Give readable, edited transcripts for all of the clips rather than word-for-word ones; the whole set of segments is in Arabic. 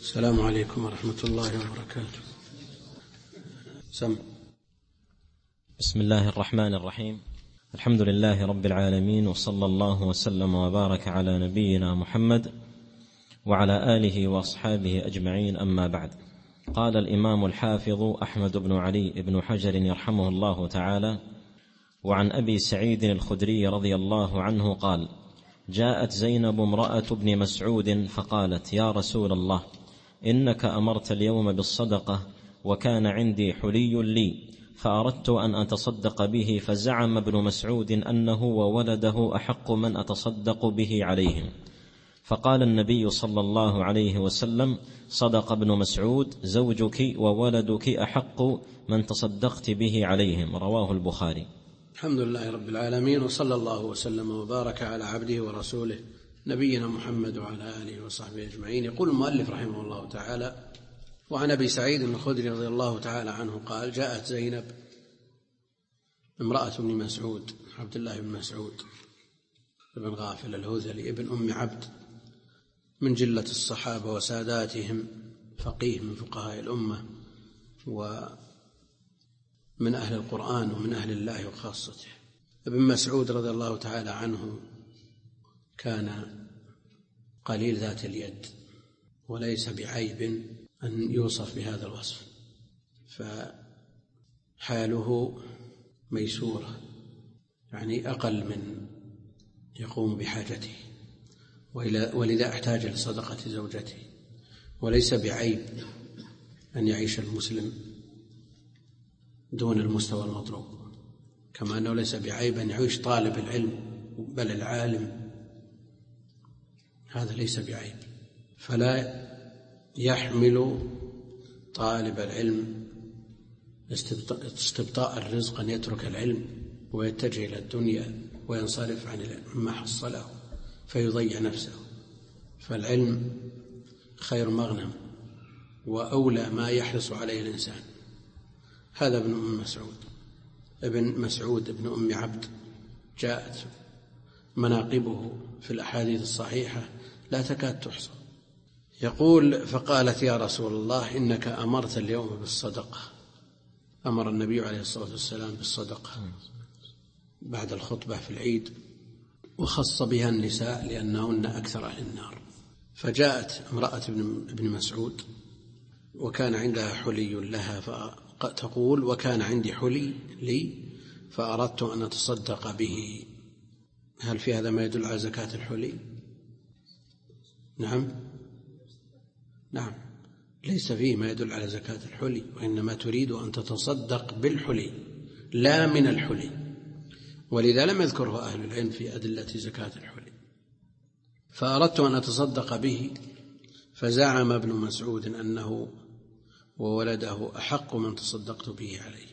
السلام عليكم ورحمة الله وبركاته. بسم الله الرحمن الرحيم. الحمد لله رب العالمين، وصلى الله وسلم وبارك على نبينا محمد وعلى آله وأصحابه أجمعين، أما بعد. قال الإمام الحافظ أحمد بن علي بن حجر يرحمه الله تعالى: وعن أبي سعيد الخدري رضي الله عنه قال: جاءت زينب امرأة ابن مسعود فقالت: يا رسول الله، إنك أمرت اليوم بالصدقة، وكان عندي حلي لي، فأردت أن أتصدق به، فزعم ابن مسعود أنه وولده أحق من أتصدق به عليهم. فقال النبي صلى الله عليه وسلم: صدق ابن مسعود، زوجك وولدك أحق من تصدقت به عليهم. رواه البخاري. الحمد لله رب العالمين، وصلى الله وسلم وبارك على عبده ورسوله نبينا محمد وعلى آله وصحبه أجمعين. يقول المؤلف رحمه الله تعالى: وعن أبي سعيد الخدري رضي الله تعالى عنه قال: جاءت زينب امرأة ابن مسعود، عبد الله بن مسعود بن غافل الهذلي ابن أم عبد، من جلة الصحابة وساداتهم، فقيه من فقهاء الأمة، ومن أهل القرآن ومن أهل الله وخاصته. ابن مسعود رضي الله تعالى عنه كان قليل ذات اليد، وليس بعيب أن يوصف بهذا الوصف، فحاله ميسورة، يعني أقل من يقوم بحاجته، ولذا احتاج لصدقة زوجته. وليس بعيب أن يعيش المسلم دون المستوى المطلوب، كما أنه ليس بعيب أن يعيش طالب العلم بل العالم، هذا ليس بعيب. فلا يحمل طالب العلم استبطاء الرزق أن يترك العلم ويتجه إلى الدنيا وينصرف عن ما حصله فيضيع نفسه. فالعلم خير مغنم وأولى ما يحرص عليه الإنسان. هذا ابن مسعود ابن أم عبد، جاءت مناقبه في الأحاديث الصحيحة لا تكاد تحصى. يقول: فقالت: يا رسول الله، إنك أمرت اليوم بالصدقة. أمر النبي عليه الصلاة والسلام بالصدقة بعد الخطبة في العيد، وخص بها النساء لأنهن أكثر أهل النار. فجاءت امرأة ابن مسعود وكان عندها حلي لها، فتقول: وكان عندي حلي لي فأردت أن أتصدق به. هل في هذا ما يدل على زكاة الحلي؟ نعم، ليس فيه ما يدل على زكاة الحلي، وإنما تريد أن تتصدق بالحلي لا من الحلي، ولذا لم يذكره أهل العلم في أدلة زكاة الحلي. فأردت أن أتصدق به، فزعم ابن مسعود أنه وولده أحق من تصدقت به عليه.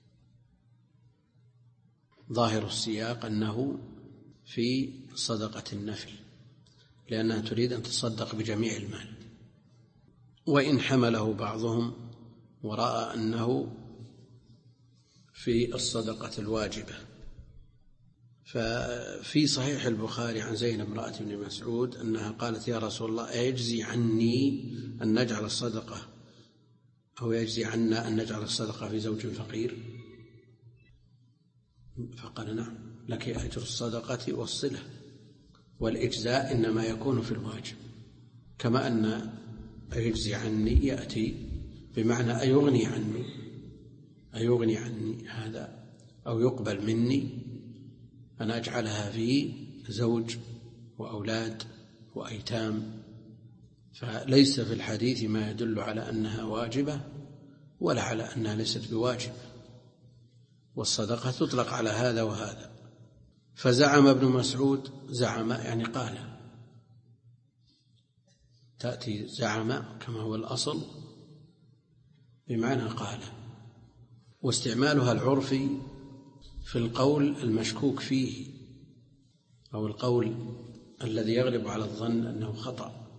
ظاهر السياق أنه في صدقة النفل، لأنها تريد أن تصدق بجميع المال، وإن حمله بعضهم ورأى أنه في الصدقة الواجبة. ففي صحيح البخاري عن زينب امرأة ابن مسعود أنها قالت: يا رسول الله، أيجزي عني أن نجعل الصدقة، أو يجزي عنا أن نجعل الصدقة في زوج فقير؟ فقال: نعم، لك أجر الصدقة والصلة، والإجزاء إنما يكون في الواجب، كما أن أيجزي عني يأتي بمعنى أيغني عني هذا، أو يقبل مني أن أجعلها في زوج وأولاد وأيتام. فليس في الحديث ما يدل على أنها واجبة ولا على أنها ليست بواجب، والصدقة تطلق على هذا وهذا. فزعم ابن مسعود، زعم يعني قال، تأتي زعم كما هو الأصل بمعنى قال، واستعمالها العرفي في القول المشكوك فيه، أو القول الذي يغلب على الظن أنه خطأ.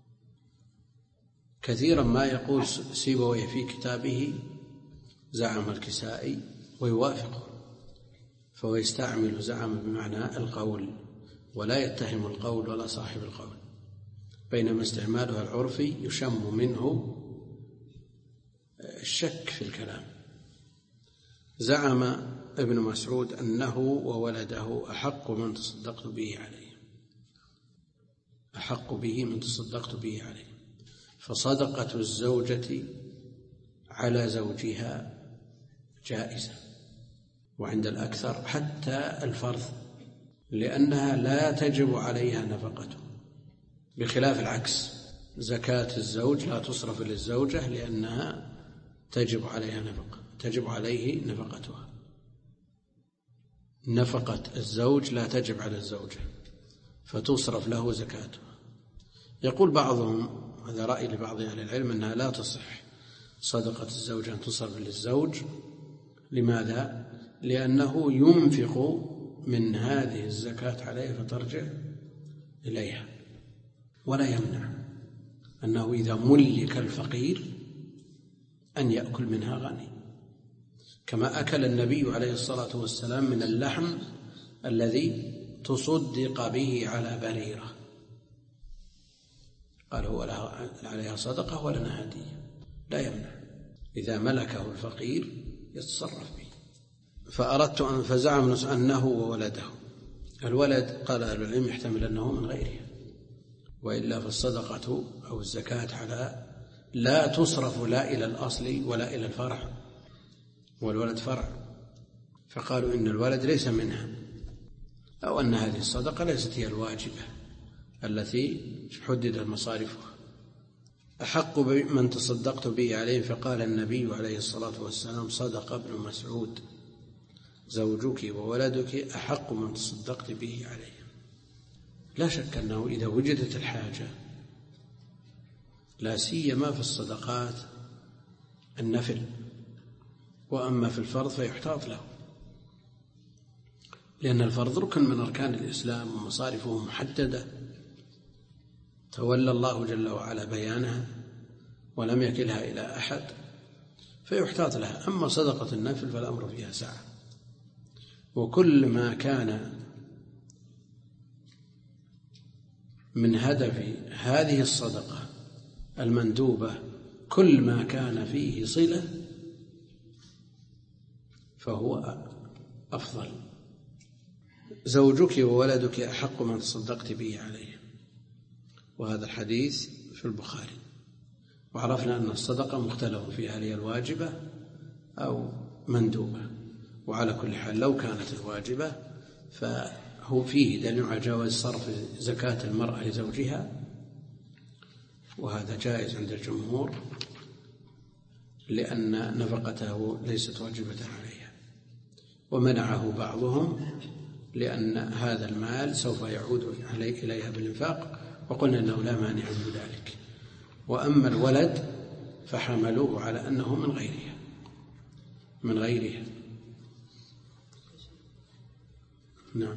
كثيرا ما يقول سيبويه في كتابه زعم الكسائي ويوافقه، فهو يستعمل زعم بمعنى القول، ولا يتهم القول ولا صاحب القول. بينما استعمالها العرفي يشم منه الشك في الكلام. زعم ابن مسعود أنه وولده أحق من تصدقت به عليه، أحق به من تصدقت به عليه. فصدقة الزوجة على زوجها جائزة، وعند الأكثر حتى الفرض، لأنها لا تجب عليها نفقته، بخلاف العكس، زكاة الزوج لا تصرف للزوجة لأنها تجب عليها نفقة، تجب عليه نفقتها. نفقة الزوج لا تجب على الزوجة فتصرف له زكاتها. يقول بعضهم، هذا رأي لبعض أهل العلم، أنها لا تصح صدقة الزوجة أن تصرف للزوج. لماذا؟ لأنه ينفق من هذه الزكاة عليه فترجع إليها، ولا يمنع أنه إذا ملك الفقير أن يأكل منها غني، كما أكل النبي عليه الصلاة والسلام من اللحم الذي تصدق به على بريرة، قال هو عليها صدقة ولنا هدية، لا يمنع إذا ملكه الفقير يتصرف به. فأردت أن فزعم أنه وولده. الولد قال أهل العلم يحتمل أنه من غيره، وإلا فالصدقة أو الزكاة على لا تصرف لا إلى الأصل ولا إلى الفرع، والولد فرع، فقالوا إن الولد ليس منها، أو أن هذه الصدقة ليست هي الواجبة التي حددت مصارفها. أحق من تصدقت به عليه، فقال النبي عليه الصلاة والسلام: صدق ابن مسعود، زوجك وولدك أحق من تصدقت به عليه. لا شك أنه إذا وجدت الحاجة، لا سيما في الصدقات النفل، وأما في الفرض فيحتاط له، لأن الفرض ركن من أركان الإسلام ومصارفه محددة تولى الله جل وعلا بيانها ولم يكلها إلى أحد، فيحتاط لها. أما صدقة النفل فالأمر فيها سعة، وكل ما كان من هدف هذه الصدقة المندوبة، كل ما كان فيه صلة فهو أفضل. زوجك وولدك أحق من تصدقت به عليه، وهذا الحديث في البخاري. وعرفنا أن الصدقة مختلف فيها، هل هي الواجبة أو مندوبة، وعلى كل حال لو كانت الواجبة فهو فيه دليل على جواز صرف زكاة المرأة لزوجها، وهذا جائز عند الجمهور، لأن نفقته ليست واجبة عليها. ومنعه بعضهم لأن هذا المال سوف يعود إليها بالإنفاق، وقلنا أنه لا مانع من ذلك. وأما الولد فحملوه على أنه من غيرها. نعم،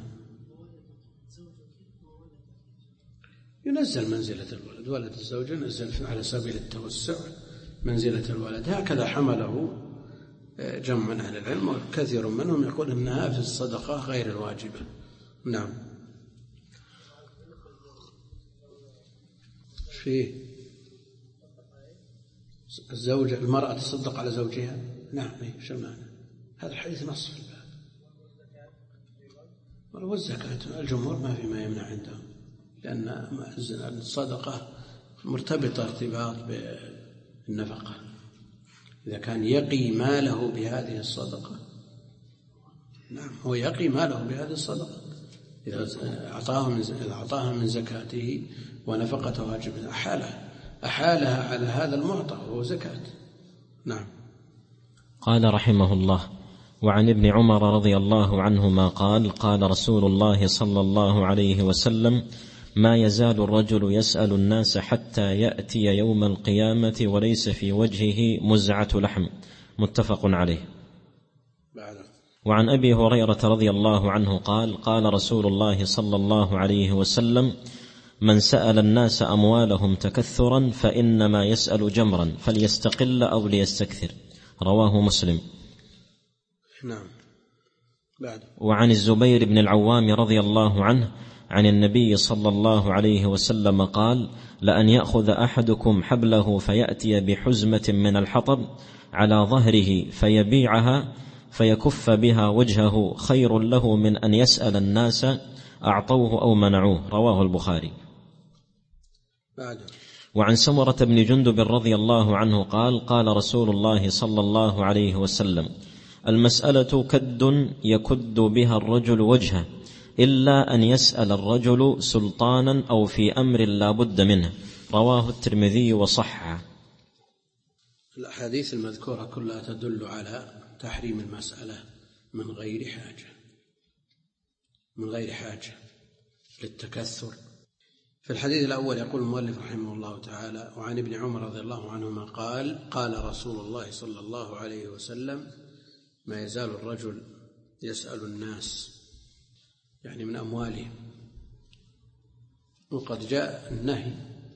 ينزل منزلة الولد، ولد الزوجة ينزل على سبيل التوسع منزلة الولد. هكذا حمله جمع من أهل العلم، وكثير منهم يقول أنها في الصدقة غير الواجبة. نعم. في الزوجة المرأة تصدق على زوجها؟ نعم. شو معنى هذا الحديث؟ نص في الباب. والزكاة الجمهور ما في ما يمنع عندهم، لأن الصدقة مرتبطة ارتباط بالنفقة. إذا كان يقي ماله بهذه الصدقة، نعم هو يقي ماله بهذه الصدقة. إذا أعطاها من زكاته ونفقته واجبة، أحالها على هذا المعطى وهو زكاة. نعم. قال رحمه الله: وعن ابن عمر رضي الله عنهما قال: قال رسول الله صلى الله عليه وسلم: ما يزال الرجل يسأل الناس حتى يأتي يوم القيامة وليس في وجهه مزعة لحم. متفق عليه. وعن أبي هريرة رضي الله عنه قال: قال رسول الله صلى الله عليه وسلم: من سأل الناس أموالهم تكثرا فإنما يسأل جمرا، فليستقل أو ليستكثر. رواه مسلم. نعم. وعن الزبير بن العوام رضي الله عنه عن النبي صلى الله عليه وسلم قال: لأن يأخذ أحدكم حبله فيأتي بحزمة من الحطب على ظهره فيبيعها فيكف بها وجهه خير له من أن يسأل الناس أعطوه أو منعوه. رواه البخاري. وعن سمرة بن جندب رضي الله عنه قال: قال رسول الله صلى الله عليه وسلم: المسألة كد يكد بها الرجل وجهه إلا أن يسأل الرجل سلطانا أو في أمر لا بد منه. رواه الترمذي وصححه. الأحاديث المذكورة كلها تدل على تحريم المسألة من غير حاجة للتكثر. في الحديث الأول يقول المؤلف رحمه الله تعالى: وعن ابن عمر رضي الله عنهما قال: قال رسول الله صلى الله عليه وسلم: ما يزال الرجل يسأل الناس، يعني من أموالهم، وقد جاء النهي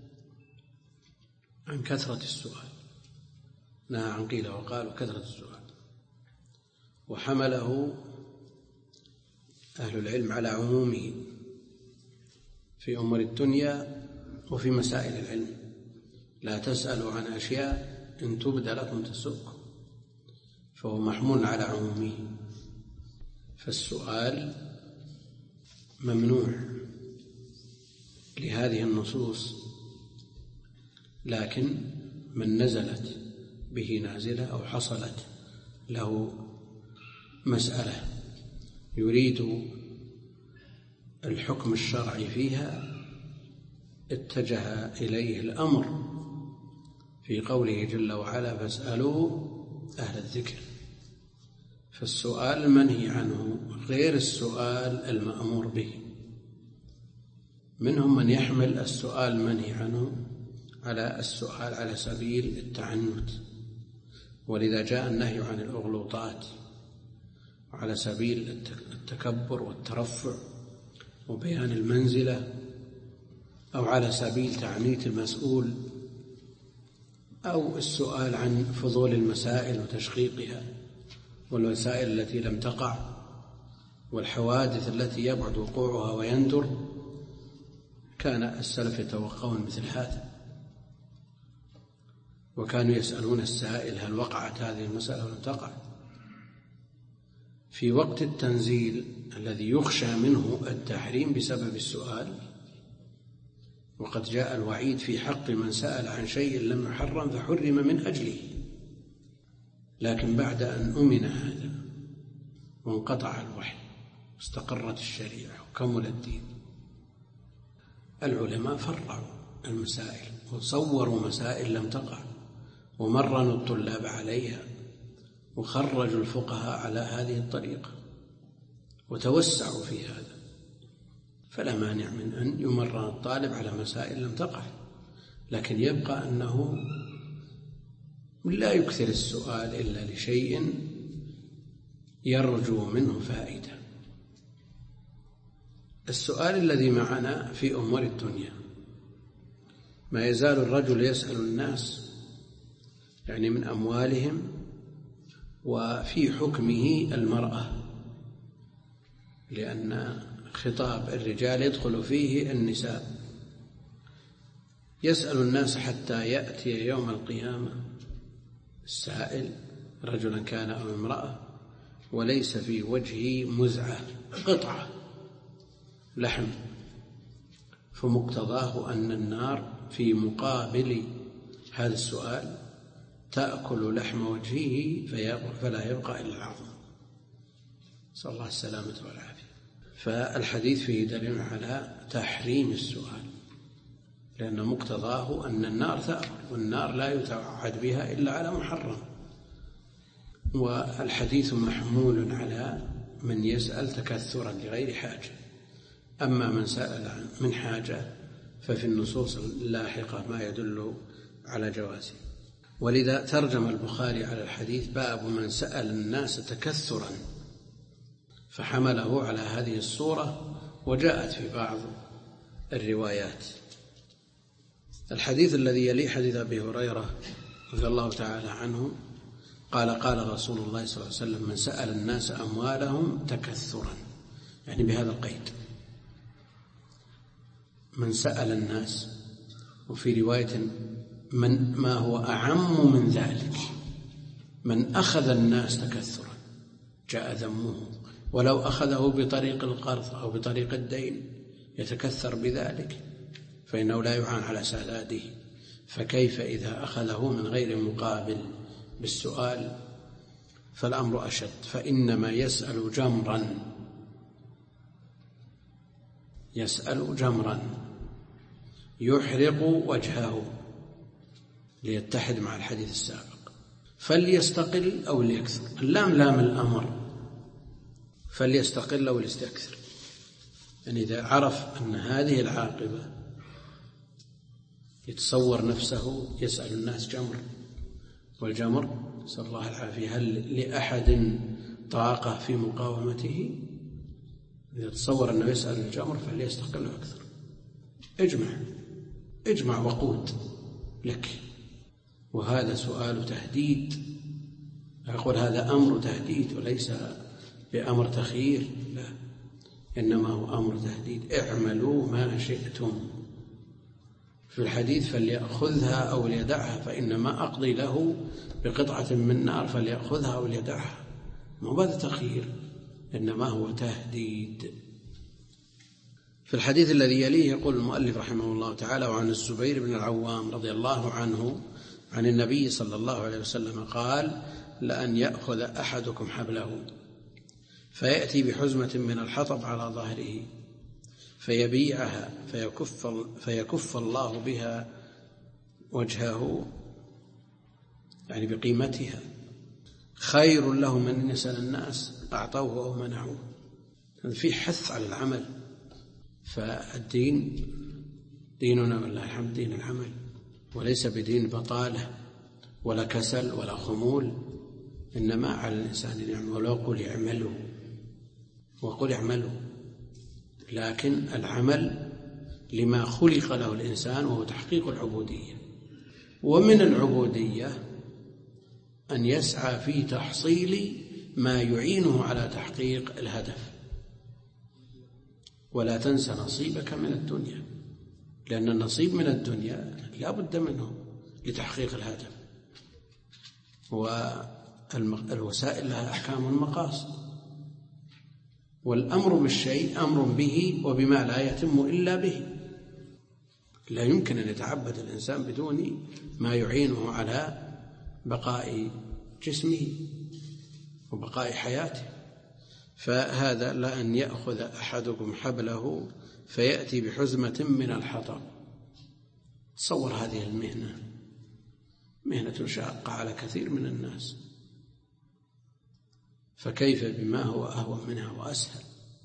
عن كثرة السؤال، نهى عن قيل وقال وكثرة السؤال، وحمله أهل العلم على عمومه في أمور الدنيا وفي مسائل العلم. لا تسألوا عن أشياء إن تبد لكم تسؤكم، فهو محمول على عمومه. فالسؤال ممنوع لهذه النصوص، لكن من نزلت به نازلة أو حصلت له مسألة يريد الحكم الشرعي فيها اتجه إليه الأمر في قوله جل وعلا: فاسألوا أهل الذكر. فالسؤال المنهي عنه غير السؤال المأمور به. منهم من يحمل السؤال المنهي عنه على السؤال على سبيل التعنت، ولذا جاء النهي عن الأغلوطات، وعلى سبيل التكبر والترفع وبيان المنزلة، أو على سبيل تعنيت المسؤول، أو السؤال عن فضول المسائل وتشقيقها، والوسائل التي لم تقع، والحوادث التي يبعد وقوعها ويندر. كان السلف يتوقعون مثل هذا، وكانوا يسألون السائل: هل وقعت هذه المسألة ولم تقع؟ في وقت التنزيل الذي يخشى منه التحريم بسبب السؤال، وقد جاء الوعيد في حق من سأل عن شيء لم يحرم فحرم من أجله. لكن بعد أن أمن هذا وانقطع الوحي واستقرت الشريعة وكمل الدين، العلماء فرعوا المسائل وصوروا مسائل لم تقع، ومرنوا الطلاب عليها، وخرجوا الفقهاء على هذه الطريقة، وتوسعوا في هذا. فلا مانع من أن يمرن الطالب على مسائل لم تقع، لكن يبقى أنه لا يكثر السؤال إلا لشيء يرجو منه فائدة. السؤال الذي معنا في أمور الدنيا: ما يزال الرجل يسأل الناس، يعني من أموالهم، وفي حكمه المرأة، لأن خطاب الرجال يدخل فيه النساء. يسأل الناس حتى يأتي يوم القيامة السائل رجلا كان أو امرأة وليس في وجهه مزعة، قطعة لحم، فمقتضاه أن النار في مقابل هذا السؤال تأكل لحم وجهه فلا يبقى إلا العظم، نسأل الله السلامة والعافية. فالحديث فيه دليل على تحريم السؤال، لأن مقتضاه أن النار تأكل، والنار لا يتوعد بها إلا على محرم. والحديث محمول على من يسأل تكثرا لغير حاجة. أما من سأل من حاجة ففي النصوص اللاحقة ما يدل على جوازه. ولذا ترجم البخاري على الحديث: باب من سأل الناس تكثرا، فحمله على هذه الصورة، وجاءت في بعض الروايات. الحديث الذي يلي حديث أبي هريرة رضي الله تعالى عنه قال: قال رسول الله صلى الله عليه وسلم: من سأل الناس أموالهم تكثرا، يعني بهذا القيد، من سأل الناس، وفي رواية ما هو أعم من ذلك، من أخذ الناس تكثرا جاء ذمه، ولو أخذه بطريق القرض أو بطريق الدين يتكثر بذلك فإنه لا يعان على سداده، فكيف إذا أخذه من غير مقابل بالسؤال؟ فالأمر أشد، فإنما يسأل جمرا يحرق وجهه، ليتحد مع الحديث السابق. فليستقل أو ليكثر، اللام لام الأمر، فليستقل أو ليستكثر، يعني إذا عرف أن هذه العاقبة يتصور نفسه يسأل الناس جمر، والجمر نسأل الله العافية هل لأحد طاقة في مقاومته؟ إذا تصور أنه يسأل الجمر فليستقل أكثر. اجمع وقود لك، وهذا سؤال تهديد. أقول هذا أمر تهديد وليس بأمر تخيير، لا، إنما هو أمر تهديد. اعملوا ما شئتم. في الحديث فليأخذها أو ليدعها، فإنما أقضي له بقطعة من نار فليأخذها أو ليدعها. ما هذا تخيير، إنما هو تهديد. في الحديث الذي يليه يقول المؤلف رحمه الله تعالى: وعن الزبير بن العوام رضي الله عنه عن النبي صلى الله عليه وسلم قال: لأن يأخذ أحدكم حبله فيأتي بحزمة من الحطب على ظهره فيبيعها فيكف الله بها وجهه، يعني بقيمتها، خير له من أن يسأل الناس أعطوه أو منعوه. في حث على العمل، فالدين ديننا والله الحمد دين العمل، وليس بدين بطالة ولا كسل ولا خمول، إنما على الإنسان أن يعمل. وقل اعملوا، لكن العمل لما خلق له الإنسان، وهو تحقيق العبودية. ومن العبودية أن يسعى في تحصيل ما يعينه على تحقيق الهدف. ولا تنس نصيبك من الدنيا، لأن النصيب من الدنيا لا بد منه لتحقيق الهدف. والوسائل لها أحكام المقاصد، والأمر بالشيء أمر به وبما لا يتم إلا به. لا يمكن أن يتعبد الإنسان بدون ما يعينه على بقاء جسمه وبقاء حياته. فهذا لأن يأخذ أحدكم حبله فيأتي بحزمة من الحطب. تصور هذه المهنة، مهنة شاقة على كثير من الناس، فكيف بما هو أهون منها وأسهل؟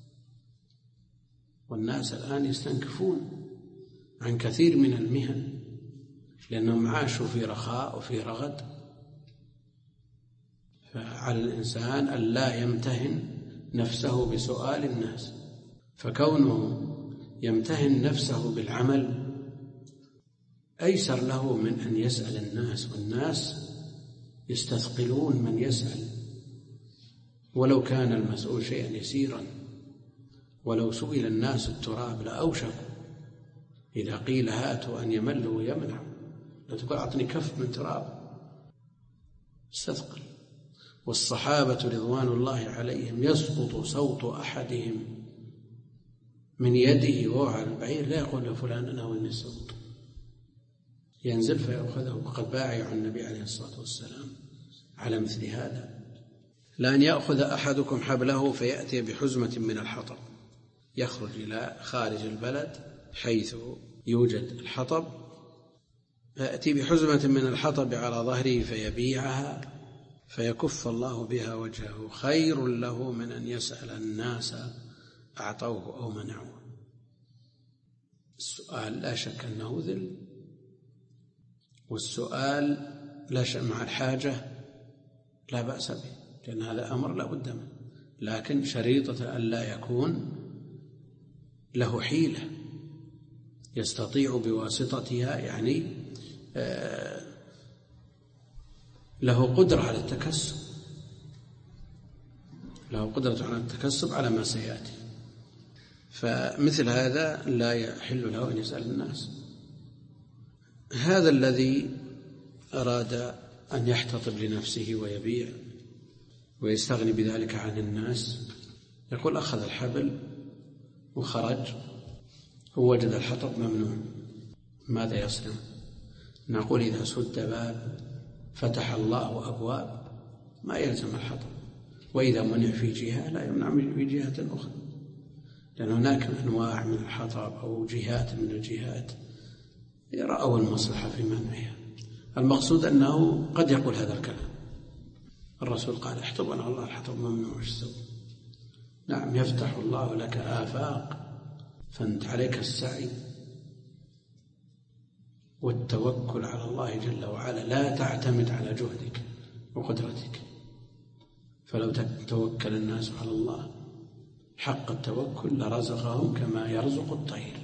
والناس الآن يستنكفون عن كثير من المهن لأنهم عاشوا في رخاء وفي رغد. فعلى الإنسان أن لا يمتهن نفسه بسؤال الناس، فكونه يمتهن نفسه بالعمل أيسر له من أن يسأل الناس، والناس يستثقلون من يسأل، ولو كان المسؤول شيئا يسيرا. ولو سئل الناس التراب لأوشكوا إذا قيل هاتوا أن يملوا ويمنعوا. لا تقول أعطني كف من تراب، استثقل. والصحابة رضوان الله عليهم يسقط صوت أحدهم من يده وهو على البعير لا يقول لفلان أنا وإني الصوت، ينزل فيأخذه. وقد بايع النبي عليه الصلاة والسلام على مثل هذا. لأن يأخذ أحدكم حبله فيأتي بحزمة من الحطب، يخرج إلى خارج البلد حيث يوجد الحطب، فيأتي بحزمة من الحطب على ظهره فيبيعها فيكف الله بها وجهه، خير له من أن يسأل الناس أعطوه أو منعوه. السؤال لا شك أنه ذل، والسؤال لا شك مع الحاجة لا بأس به، لأن هذا أمر لا بد منه، لكن شريطة أن لا يكون له حيلة يستطيع بواسطتها، يعني له قدرة على التكسب، له قدرة على التكسب على ما سيأتي. فمثل هذا لا يحل له أن يسأل الناس. هذا الذي أراد أن يحتطب لنفسه ويبيع ويستغني بذلك عن الناس، يقول أخذ الحبل وخرج ووجد الحطب ممنوع، ماذا يصنع؟ نقول إذا سد باب فتح الله أبواب ما يلزم الحطب، وإذا منع في جهة لا يمنع في جهة أخرى، لأن هناك أنواع من الحطب أو جهات من الجهات رأوا المصلحة في منعها. المقصود أنه قد يقول هذا الكلام، الرسول قال احطبنا الله الحطب ممنوع السوء. نعم، يفتح الله لك آفاق، فأنت عليك السعي والتوكل على الله جل وعلا، لا تعتمد على جهدك وقدرتك. فلو توكل الناس على الله حق التوكل لرزقهم كما يرزق الطير،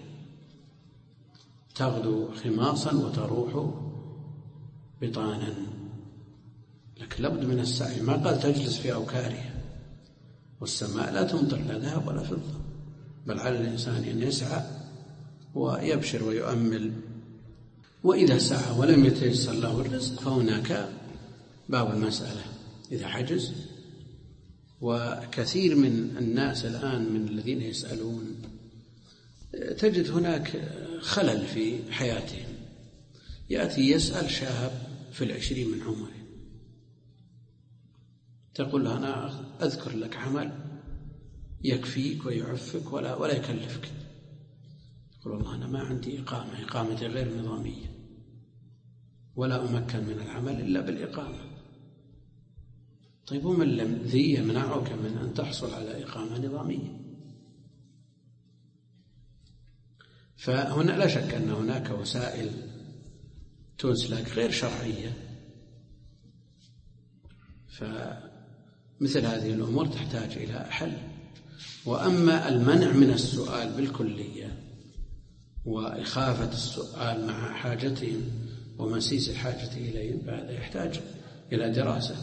تغدو خماصا وتروح بطانا. لكن لابد من السعي، ما قال تجلس في أوكارها، والسماء لا تمطر لا ذهب ولا فضة، بل على الإنسان أن يسعى ويبشر ويؤمل. وإذا سعى ولم يتيسر له الرزق فهناك باب المسألة إذا حجز. وكثير من الناس الآن من الذين يسألون تجد هناك خلل في حياتهم، يأتي يسأل شاب في 20 من عمره، تقول له أنا أذكر لك عمل يكفيك ويعفك ولا يكلفك. يقول والله أنا ما عندي إقامتي غير نظامية، ولا أمكن من العمل إلا بالإقامة. طيب ومن ذي يمنعك من أن تحصل على إقامة نظامية؟ فهنا لا شك أن هناك وسائل تسلك غير شرعية، فمثل هذه الأمور تحتاج إلى حل. وأما المنع من السؤال بالكلية وإخافة السؤال مع حاجتهم ومسيس الحاجة إليهم فهذا يحتاج إلى دراسة.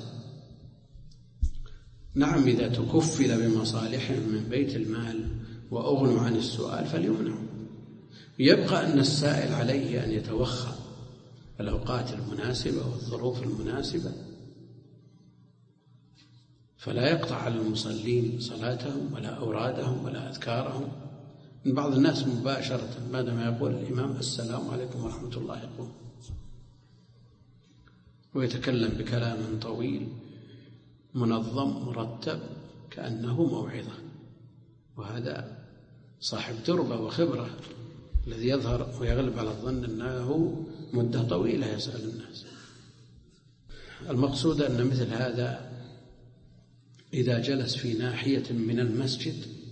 نعم، إذا تكفل بمصالحهم من بيت المال وأغنوا عن السؤال فليمنعوا. يبقى أن السائل عليه أن يتوخى الأوقات المناسبة والظروف المناسبة، فلا يقطع على المصلين صلاتهم ولا أورادهم ولا أذكارهم. من بعض الناس مباشرة بعدما يقول الإمام السلام عليكم ورحمة الله يقول، ويتكلم بكلام طويل منظم مرتب كأنه موعظة، وهذا صاحب تربة وخبرة الذي يظهر ويغلب على الظن أنه مدة طويلة يسأل الناس. المقصود أن مثل هذا إذا جلس في ناحية من المسجد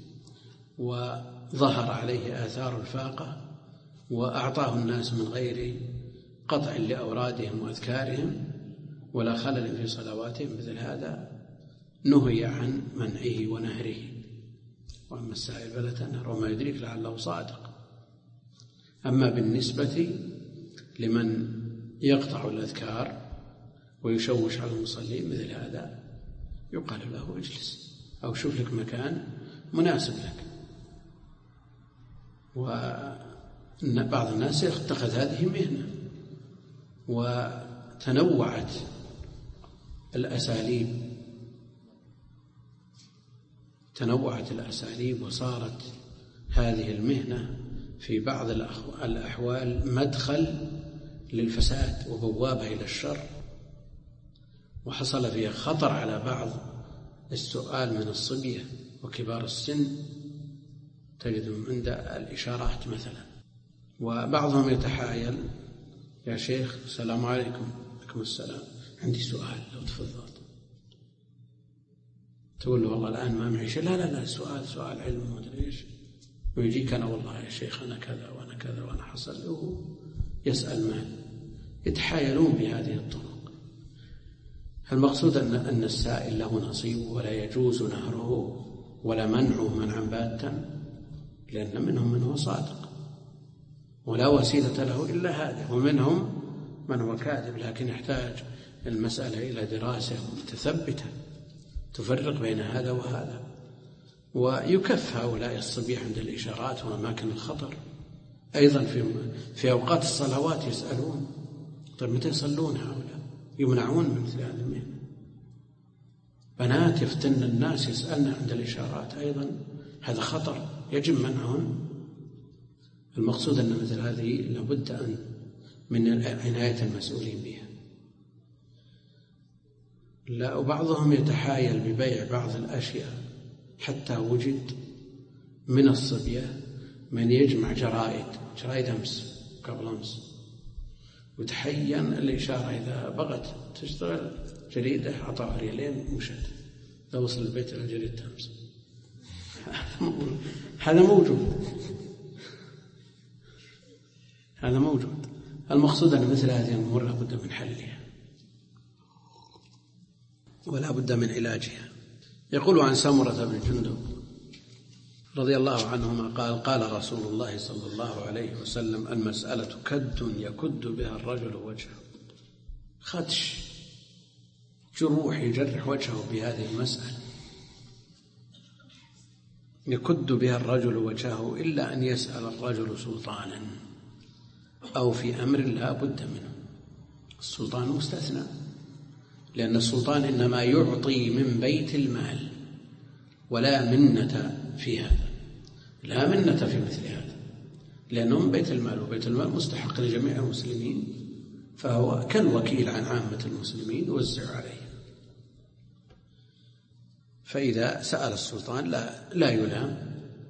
وظهر عليه آثار الفاقة وأعطاه الناس من غير قطع لأورادهم وأذكارهم ولا خلل في صلواتهم، مثل هذا نهي عن منعه ونهره. وأما السائل فلا تنهر وما يدريك لعله صادق. أما بالنسبة لمن يقطع الأذكار ويشوش على المصلين مثل هذا يقال له اجلس أو شوف لك مكان مناسب لك. وبعض الناس اتخذ هذه مهنة، وتنوعت الأساليب وصارت هذه المهنة في بعض الأحوال مدخل للفساد وبوابة إلى الشر، وحصل فيها خطر على بعض السؤال من الصبية وكبار السن، تجدهم عند الإشارات مثلا، وبعضهم يتحايل يا شيخ السلام عليكم. عليكم السلام، عندي سؤال لو تفضل. تقول له والله الآن ما معي شيء. لا سؤال علم ما أدري إيش. ويجيك أنا والله يا شيخ أنا كذا وأنا كذا وأنا حصل له يسأل مال. يتحايلون بهذه الطرق. المقصود أن السائل له نصيب ولا يجوز نهره ولا منعه منعا باتا، لأن منهم من هو صادق ولا وسيلة له إلا هذا، ومنهم من هو كاذب، لكن يحتاج المسألة إلى دراسة متثبتة تفرق بين هذا وهذا. ويكف هؤلاء الصبيح عند الإشارات وأماكن الخطر. أيضا في أوقات الصلوات يسألون: طيب متى يصلون هؤلاء؟ يمنعون من مثل هذه المهنة. بنات يفتن الناس يسألن عند الإشارات، أيضا هذا خطر يجب منعهم. المقصود أن مثل هذه لابد من عناية المسؤولين بها. لا، وبعضهم يتحايل ببيع بعض الأشياء، حتى وجد من الصبية من يجمع جرائد أمس قبل أمس، وتحين الإشارة إذا بغت تشتغل جريدة أعطاها ريالين ومشت، إذا وصل البيت إلى جريدة أمس. هذا موجود. المقصود أن مثل هذه الأمور لا بد من حلها ولا بد من علاجها. يقول عن سمرة بن جندب رضي الله عنهما قال: قال رسول الله صلى الله عليه وسلم: المسألة كد يكد بها الرجل وجهه. خدش، جروح يجرح وجهه بهذه المسألة، يكد بها الرجل وجهه إلا أن يسأل الرجل سلطانا أو في أمر لا بد منه. السلطان مستثنى، لأن السلطان إنما يعطي من بيت المال، ولا منة في هذا، لا منة في مثل هذا، لأنه من بيت المال، وبيت المال مستحق لجميع المسلمين، فهو كالوكيل عن عامة المسلمين يوزع عليه. فإذا سأل السلطان لا يلام،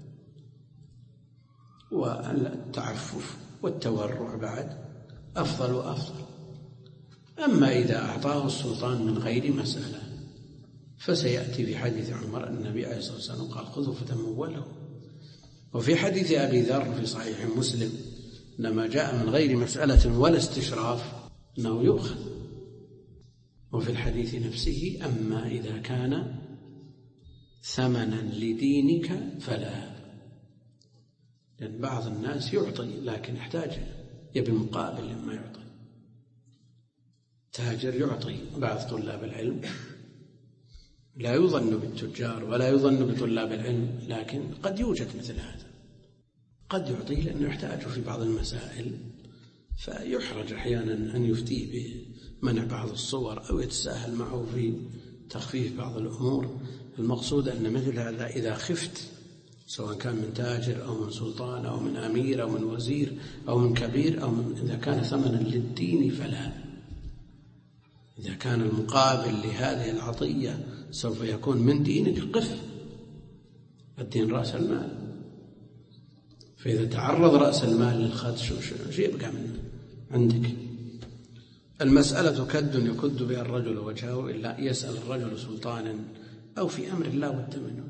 والتعفف والتورع بعد أفضل وأفضل. أما إذا أعطاه السلطان من غير مسألة، فسيأتي في حديث عمر أن النبي عليه الصلاة والسلام قال: خذوا فتموله. وفي حديث أبي ذر في صحيح مسلم إنما جاء من غير مسألة ولا استشراف أنه يؤخذ. وفي الحديث نفسه: أما إذا كان ثمنا لدينك فلا. لأن بعض الناس يعطي لكن يحتاج يبي مقابل لما يعطي. تاجر يعطي بعض طلاب العلم، لا يظن بالتجار ولا يظن بطلاب العلم، لكن قد يوجد مثل هذا، قد يعطيه لأنه يحتاج في بعض المسائل، فيحرج أحيانا أن يفتيه بمنع بعض الصور أو يتساهل معه في تخفيف بعض الأمور. المقصود أن مثل هذا إذا خفت، سواء كان من تاجر أو من سلطان أو من أمير أو من وزير أو من كبير أو إذا كان ثمنا للدين فلا. إذا كان المقابل لهذه العطية سوف يكون من دينك، قف. الدين رأس المال، فإذا تعرض رأس المال للخدش شو يبقى منه عندك؟ المسألة كد يكد بها الرجل وجهه إلا يسأل الرجل سلطانا أو في أمر لا بد منه،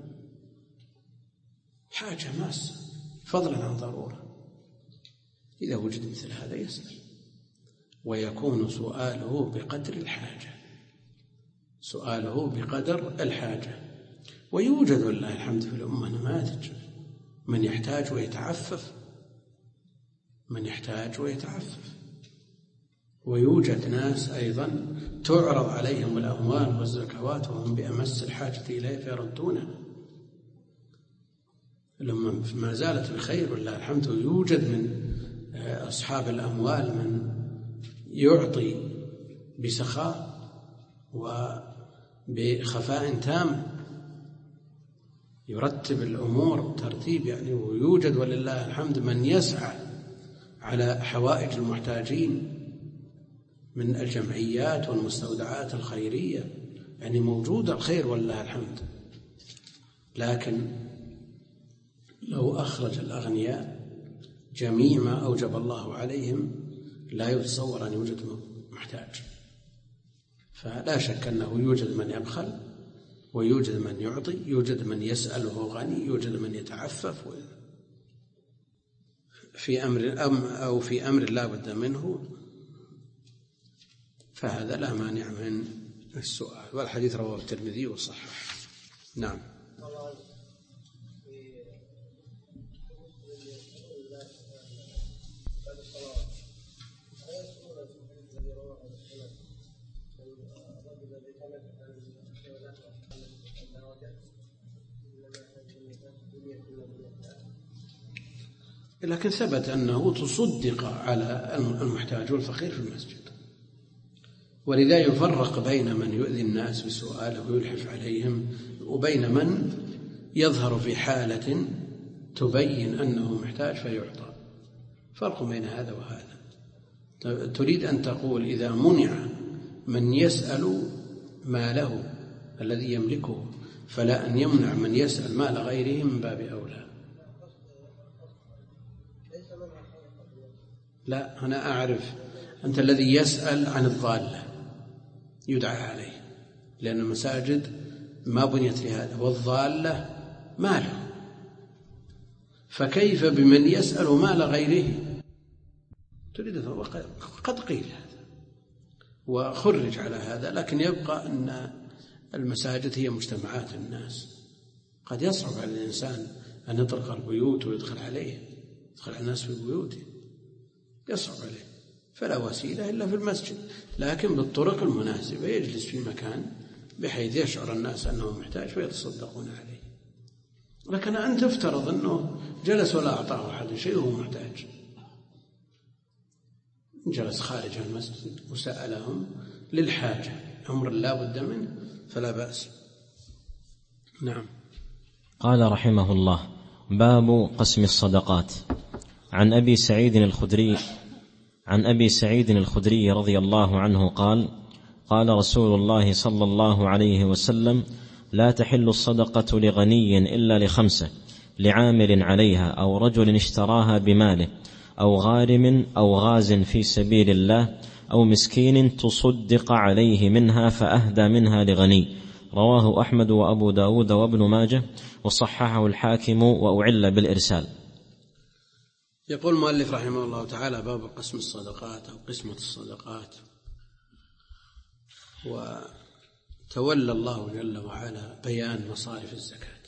حاجة ماسة فضلا عن ضرورة. إذا وجد مثل هذا يسأل، ويكون سؤاله بقدر الحاجة، سؤاله بقدر الحاجة. ويوجد والله الحمد في الأمة نماذج من يحتاج ويتعفف، ويوجد ناس أيضا تعرض عليهم الأموال والزكوات وهم بأمس الحاجة إليه فيردونها. الأمة ما زالت بخير والله الحمد. يوجد من أصحاب الأموال من يعطي بسخاء وبخفاء تام، يرتب الأمور ترتيب يعني. ويوجد ولله الحمد من يسعى على حوائج المحتاجين من الجمعيات والمستودعات الخيرية، يعني موجود الخير والله الحمد. لكن لو أخرج الأغنياء جميع ما أوجب الله عليهم لا يتصور أن يوجد محتاج. فلا شك أنه يوجد من يبخل، ويوجد من يعطي، يوجد من يسأل وهو غني، يوجد من يتعفف في أمر أو في أمر لا بد منه، فهذا لا مانع من السؤال. والحديث رواه الترمذي وصححه. نعم. لكن ثبت أنه تصدق على المحتاج والفقير في المسجد، ولذا يفرق بين من يؤذي الناس بسؤاله ويلحف عليهم وبين من يظهر في حالة تبين أنه محتاج فيعطى. فرق بين هذا وهذا. تريد أن تقول إذا منع من يسأل ماله الذي يملكه فلا أن يمنع من يسأل مال غيره من باب أولى. لا، أنا أعرف أنت الذي يسأل عن الضالة يدعى عليه، لأن المساجد ما بنيت لهذا، والضالة ماله، فكيف بمن يسأل مال غيره؟ تريد قد قيل هذا وخرج على هذا، لكن يبقى أن المساجد هي مجتمعات الناس، قد يصعب على الإنسان أن يطرق البيوت ويدخل عليه، يدخل على الناس في بيوته، يصعب عليه، فلا وسيلة إلا في المسجد، لكن بالطرق المناسبة يجلس في مكان بحيث يشعر الناس أنه محتاج فيتصدقون عليه. لكن أنت افترض أنه جلس ولا أعطاه أحد شيء وهو محتاج، جلس خارج المسجد وسألهم للحاجة، أمر لا بد منه فلا بأس. نعم. قال رحمه الله: باب قسم الصدقات. عن أبي سعيد الخدري رضي الله عنه قال: قال رسول الله صلى الله عليه وسلم: لا تحل الصدقة لغني إلا ل5: لعامل عليها، أو رجل اشتراها بماله، أو غارم أو غاز في سبيل الله، أو مسكين تصدق عليه منها فأهدى منها لغني. رواه أحمد وأبو داود وابن ماجه، وصححه الحاكم وأعل بالإرسال. يقول المؤلف رحمه الله تعالى: باب قسم الصدقات أو قسمة الصدقات. وتولى الله جل وعلا بيان مصارف الزكاة: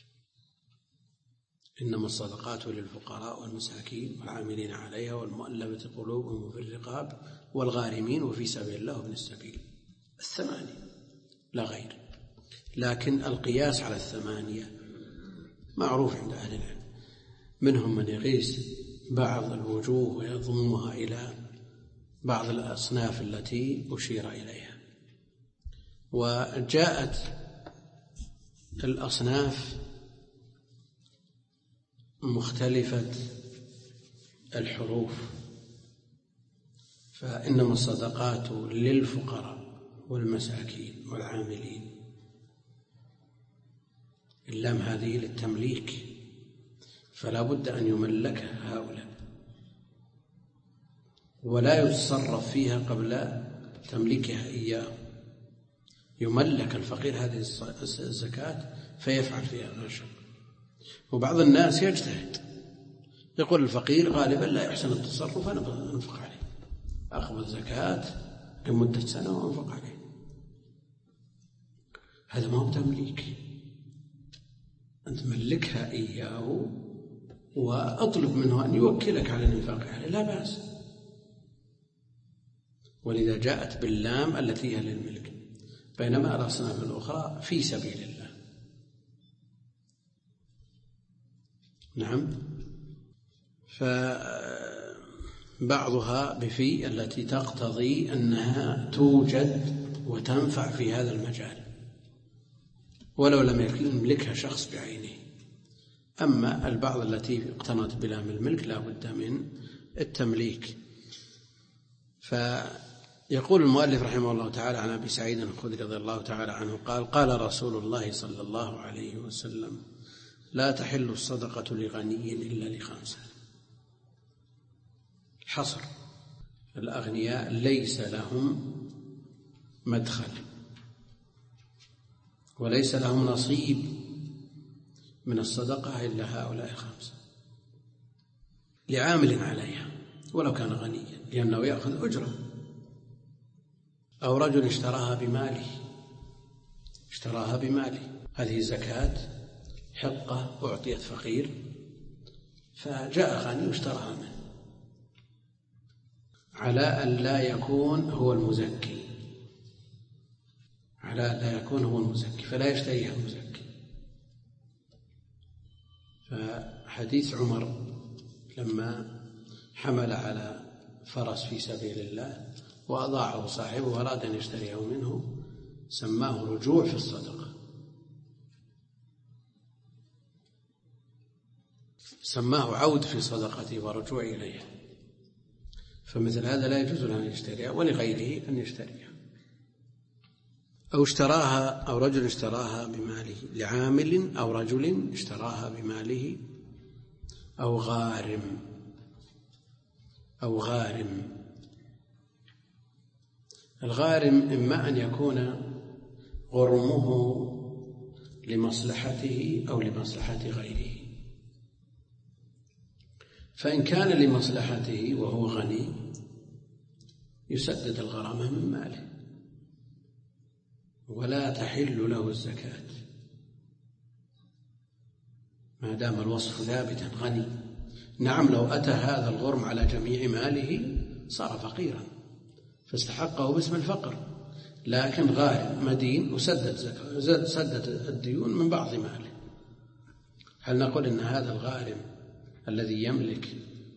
إنما الصدقات للفقراء والمساكين والعاملين عليها والمؤلفة قلوبهم وفي الرقاب والغارمين وفي سبيل الله وابن السبيل. 8 لا غير، لكن القياس على 8 معروف عند أهل العلم، منهم من يقيس بعض الوجوه ويضمها إلى بعض الأصناف التي أشير إليها، وجاءت الأصناف مختلفة الحروف، فإنما الصدقات للفقراء والمساكين والعاملين، اللام هذه للتمليك، فلا بد أن يملك هؤلاء ولا يتصرف فيها قبل تمليكها إياه. يملك الفقير هذه الزكاة فيفعل فيها ما شاء. وبعض الناس يجتهد، يقول الفقير غالبا لا يحسن التصرف، أنا أنفق عليه، أقبض زكاة لمدة سنة وأنفق عليه. هذا ما هو تمليك، أنت ملكها إياه وأطلب منه أن يوكلك على الإنفاق عليه، لا بأس. ولذا جاءت باللام التي هي للملك، بينما الأصناف الأخرى في سبيل الله. نعم. فبعضها بفي التي تقتضي أنها توجد وتنفع في هذا المجال ولو لم يملكها شخص بعينه. أما البعض التي اقتنت بلام الملك لا بد من التمليك. فيقول المؤلف رحمه الله تعالى: عن أبي سعيد الخدري رضي الله تعالى عنه قال: قال رسول الله صلى الله عليه وسلم: لا تحل الصدقة لغني إلا ل5. حصر: الأغنياء ليس لهم مدخل وليس لهم نصيب من الصدقة إلا هؤلاء 5. لعامل عليها ولو كان غنيا لأنه يأخذ أجرة، أو رجل اشتراها بماله، هذه زكاة حقة أعطيت فقير فجاء غني واشتراها منه، على أن لا يكون هو المزكي، فلا يشتريها المزكي. فحديث عمر لما حمل على فرس في سبيل الله وأضاعه صاحبه وأراد أن يشتريه منه سماه رجوع في الصدقة، سماه عود في صدقته ورجوع إليه. فمثل هذا لا يجوز له أن يشتريها ولغيره أن يشتريها. أو اشتراها، أو رجل اشتراها بماله لعامل، أو رجل اشتراها بماله، أو غارم. الغارم إما أن يكون غرمه لمصلحته أو لمصلحة غيره. فإن كان لمصلحته وهو غني يسدد الغرامة من ماله ولا تحل له الزكاة ما دام الوصف ثابتا غني. نعم، لو أتى هذا الغرم على جميع ماله صار فقيرا فاستحقه باسم الفقر، لكن غارم مدين وسدد الديون من بعض ماله. هل نقول إن هذا الغارم الذي يملك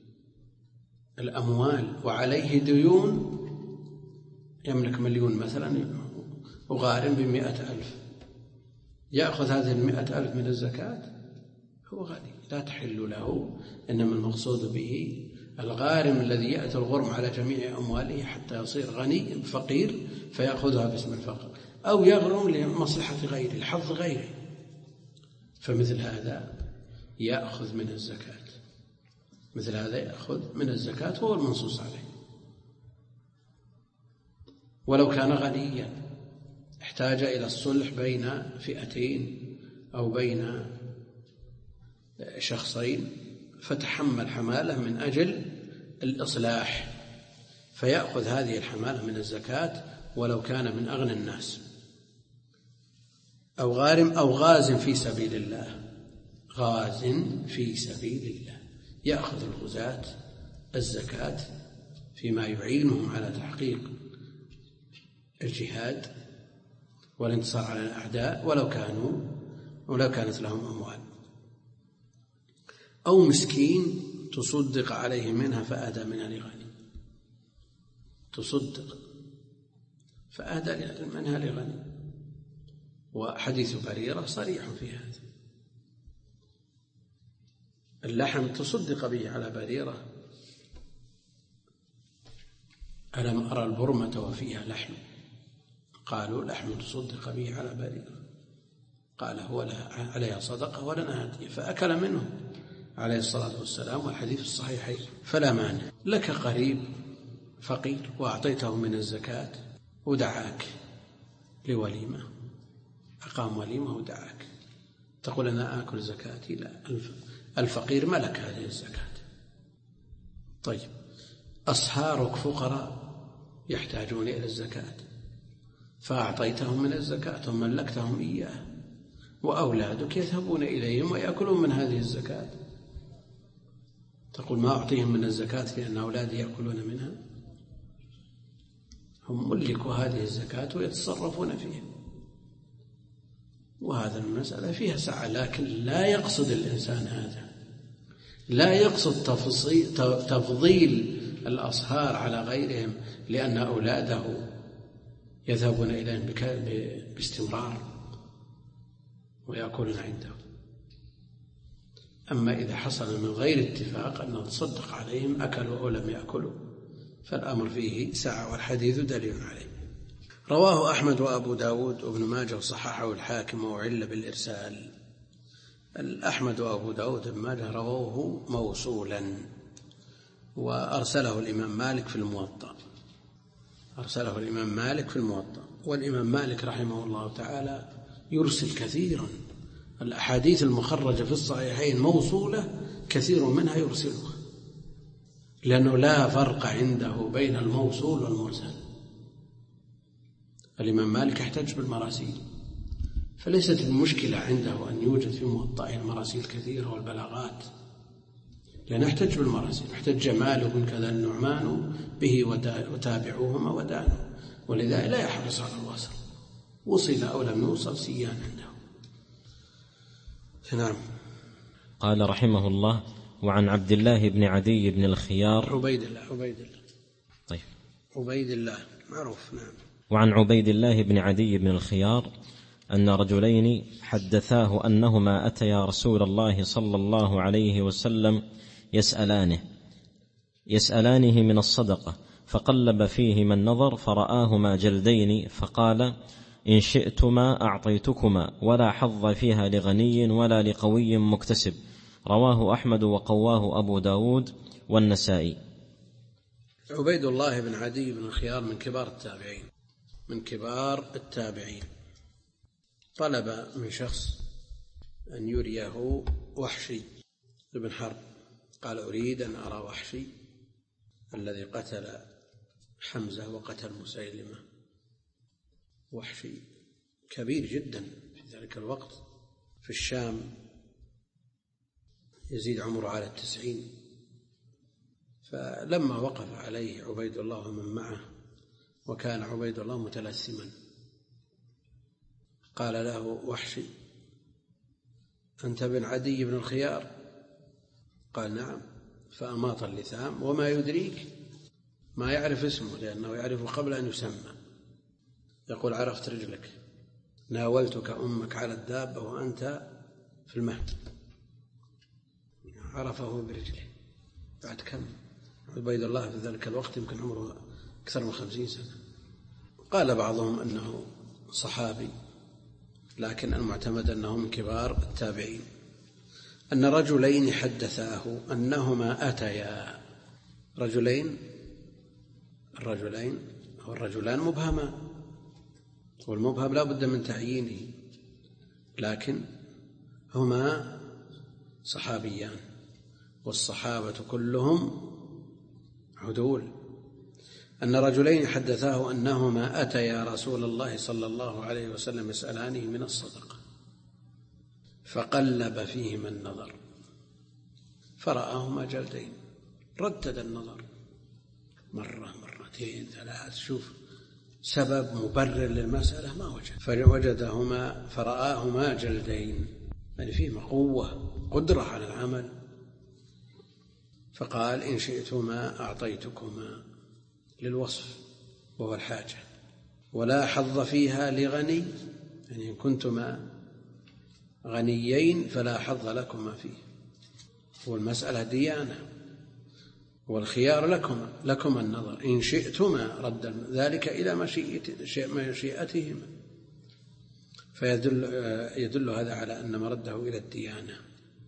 الأموال وعليه ديون، يملك 1,000,000 مثلا وغارم ب100,000، يأخذ هذه 100,000 من الزكاة؟ هو غني لا تحل له. إنما المقصود به الغارم الذي يأتي الغرم على جميع أمواله حتى يصير غني فقير فيأخذها باسم الفقر، أو يغرم لمصلحة غيره لحظ غيره، فمثل هذا يأخذ من الزكاة. مثل هذا يأخذ من الزكاة هو المنصوص عليه. ولو كان غنيا احتاج إلى الصلح بين فئتين أو بين شخصين فتحمل حمالة من أجل الإصلاح فيأخذ هذه الحمالة من الزكاة ولو كان من أغنى الناس. أو غارم أو غاز في سبيل الله، غاز في سبيل الله يأخذ الغزاة الزكاة فيما يعينهم على تحقيق الجهاد والانتصار على الأعداء ولو كانت لهم أموال. أو مسكين تصدق عليه منها فأهدى منها لغني، تصدق فأهدى منها لغني. وحديث بريرة صريح في هذا. اللحم تصدق به على بريرة، ألم أرى البرمة وفيها لحم؟ قالوا لحم تصدق به على بريرة. قال هو عليها صدقة ولنا هدية، فأكل منه عليه الصلاة والسلام، والحديث الصحيحين. فلا مانع لك قريب فقير وأعطيته من الزكاة ودعاك لوليمة، أقام وليمة ودعاك، تقول أنا آكل زكاتي؟ لا، الفقير ملك هذه الزكاة. طيب، أصهارك فقراء يحتاجون إلى الزكاة فأعطيتهم من الزكاة وملكتهم إياه، وأولادك يذهبون إليهم ويأكلون من هذه الزكاة، تقول ما أعطيهم من الزكاة لأن أولادي يأكلون منها؟ هم ملكوا هذه الزكاة ويتصرفون فيها. وهذا المسألة فيها سعة، لكن لا يقصد الإنسان هذا، لا يقصد تفضيل الأصهار على غيرهم لأن أولاده يذهبون إليهم باستمرار ويأكلون عنده. أما إذا حصل من غير اتفاق أن نتصدق عليهم أكلوا أو لم يأكلوا فالأمر فيه سعة، والحديث دليل عليه. رواه أحمد وأبو داود وابن ماجه وصححه الحاكم وعل بالإرسال. أحمد وأبو داود وابن ماجه رووه موصولا، وأرسله الإمام مالك في الموطأ، أرسله الإمام مالك في الموطأ. والإمام مالك رحمه الله تعالى يرسل كثيرا، الأحاديث المخرجة في الصحيحين موصولة كثير منها يرسلها، لأنه لا فرق عنده بين الموصول والمرسل. الإمام مالك يحتج بالمراسيل، فليست المشكلة عنده أن يوجد في موطئه المراسيل كثيرة والبلاغات، لأنه يحتج بالمراسيل. احتج مالك كذا النعمان به وتابعوهما ودانوا، ولذلك لا يحرص على الوصل، وصل أو لم يوصل سيان عنده. نعم. قال رحمه الله: وعن عبد الله بن عدي بن الخيار. عبيد الله طيب. عبيد الله معروف. نعم. وعن عبيد الله بن عدي بن الخيار أن رجلين حدثاه أنهما أتيا رسول الله صلى الله عليه وسلم يسألانه من الصدقة، فقلب فيهما النظر فرآهما جلدين، فقال: إن شئتما أعطيتكما، ولا حظ فيها لغني ولا لقوي مكتسب. رواه أحمد وقواه أبو داود والنسائي. عبيد الله بن عدي بن الخيار من كبار التابعين. طلب من شخص أن يريه وحشي بن حرب، قال: أريد أن أرى وحشي الذي قتل حمزة وقتل مسيلمة. وحشي كبير جدا في ذلك الوقت في الشام، يزيد عمره على 90. فلما وقف عليه عبيد الله ومن معه، وكان عبيد الله متلثما، قال له وحشي: أنت بن عدي بن الخيار؟ قال: نعم. فأماط اللثام. وما يدريك؟ ما يعرف اسمه، لأنه يعرف قبل أن يسمى. يقول: عرفت رجلك، ناولتك أمك على الدابة وأنت في المهد. عرفه برجله. بعد كم؟ عبيد الله في ذلك الوقت يمكن عمره أكثر من 50 سنة. قال بعضهم أنه صحابي، لكن المعتمد أنه من كبار التابعين. أن رجلين حدثاه أنهما أتيا. الرجلان مبهما، والمبهم لا بد من تعيينه، لكن هما صحابيان، والصحابة كلهم عدول. أن رجلين حدثاه أنهما أتيا رسول الله صلى الله عليه وسلم يسألانه من الصدقة، فقلب فيهما النظر فرآهما جلدين. ردد النظر مرة، مرتين، 3، شوف سبب مبرر للمسألة ما وجد، فوجدهما فرآهما جلدين، يعني فيهما قوة، قدرة على العمل. فقال: إن شئتما أعطيتكما، للوصف وهو الحاجة، ولا حظ فيها لغني، يعني إن كنتما غنيين فلا حظ لكما فيه. والمسألة ديانة، والخيار لكما النظر. إن شئتما، رد ذلك إلى مشيئتهما، فيدل هذا على أن مرده إلى الديانة،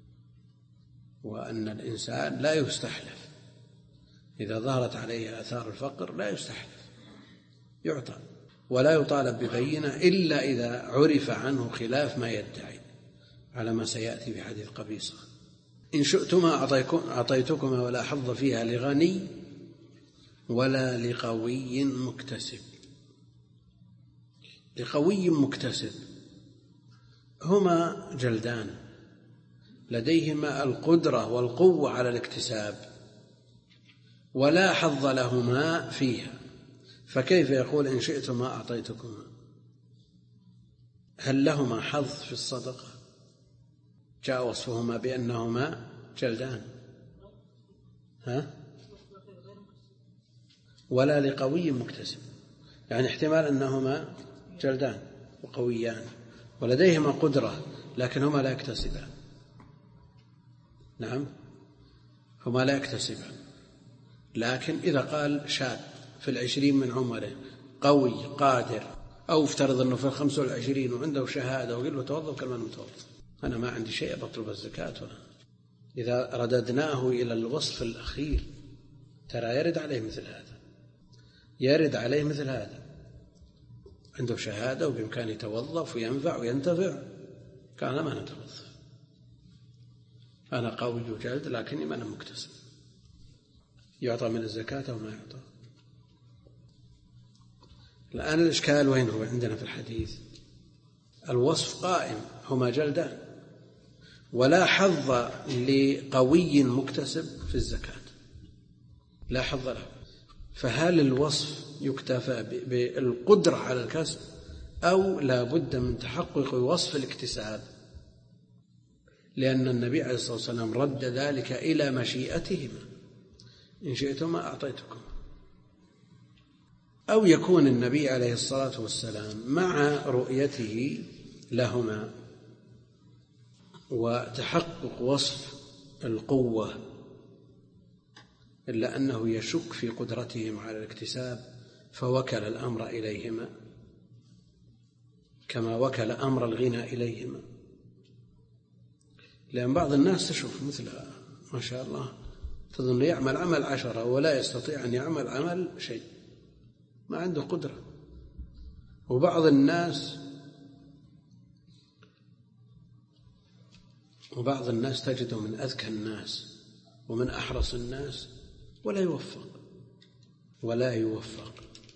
وأن الإنسان لا يستحلف إذا ظهرت عليه آثار الفقر، لا يستحلف، يعطى، ولا يطالب ببينة إلا إذا عرف عنه خلاف ما يدعي، على ما سيأتي في حديث قبيصة. إن شئتما أعطيتكما، ولا حظ فيها لغني ولا لقوي مكتسب. لقوي مكتسب هما جلدان لديهما القدرة والقوة على الاكتساب، ولا حظ لهما فيها، فكيف يقول إن شئتما أعطيتكما؟ هل لهما حظ في الصدقة؟ جاء وصفهما بأنهما جلدان. ولا لقوي مكتسب، يعني احتمال أنهما جلدان وقويان ولديهما قدرة، لكن هما لا يكتسبان. نعم، هما لا يكتسبان. لكن إذا قال شاب في 20 من عمره قوي قادر، أو افترض أنه في 25 وعنده شهادة، وقال له توظف كما متوظف، أنا ما عندي شيء بطلب الزكاة. إذا رددناه إلى الوصف الأخير ترى يرد عليه مثل هذا، عنده شهادة وبإمكانه يتوظف وينفع وينتفع، كان ما نتوظف، أنا قوي وجلد لكني ما أنا مكتسب، يعطى من الزكاة وما يعطى. الآن الإشكال وين هو عندنا في الحديث؟ الوصف قائم، هما جلدان، ولا حظ لقوي مكتسب في الزكاة، لا حظ له. فهل الوصف يكتفى بالقدرة على الكسب، أو لا بد من تحقق وصف الاكتساب؟ لأن النبي عليه الصلاة والسلام رد ذلك إلى مشيئتهما، إن شئتما أعطيتكم. أو يكون النبي عليه الصلاة والسلام مع رؤيته لهما وتحقق وصف القوة، إلا أنه يشك في قدرتهم على الاكتساب فوكل الأمر إليهما كما وكل أمر الغنى إليهما. لأن بعض الناس تشوف مثلها ما شاء الله تظن يعمل عمل 10 ولا يستطيع أن يعمل عمل شيء، ما عنده قدرة. وبعض الناس تجده من أذكى الناس ومن أحرص الناس ولا يوفق.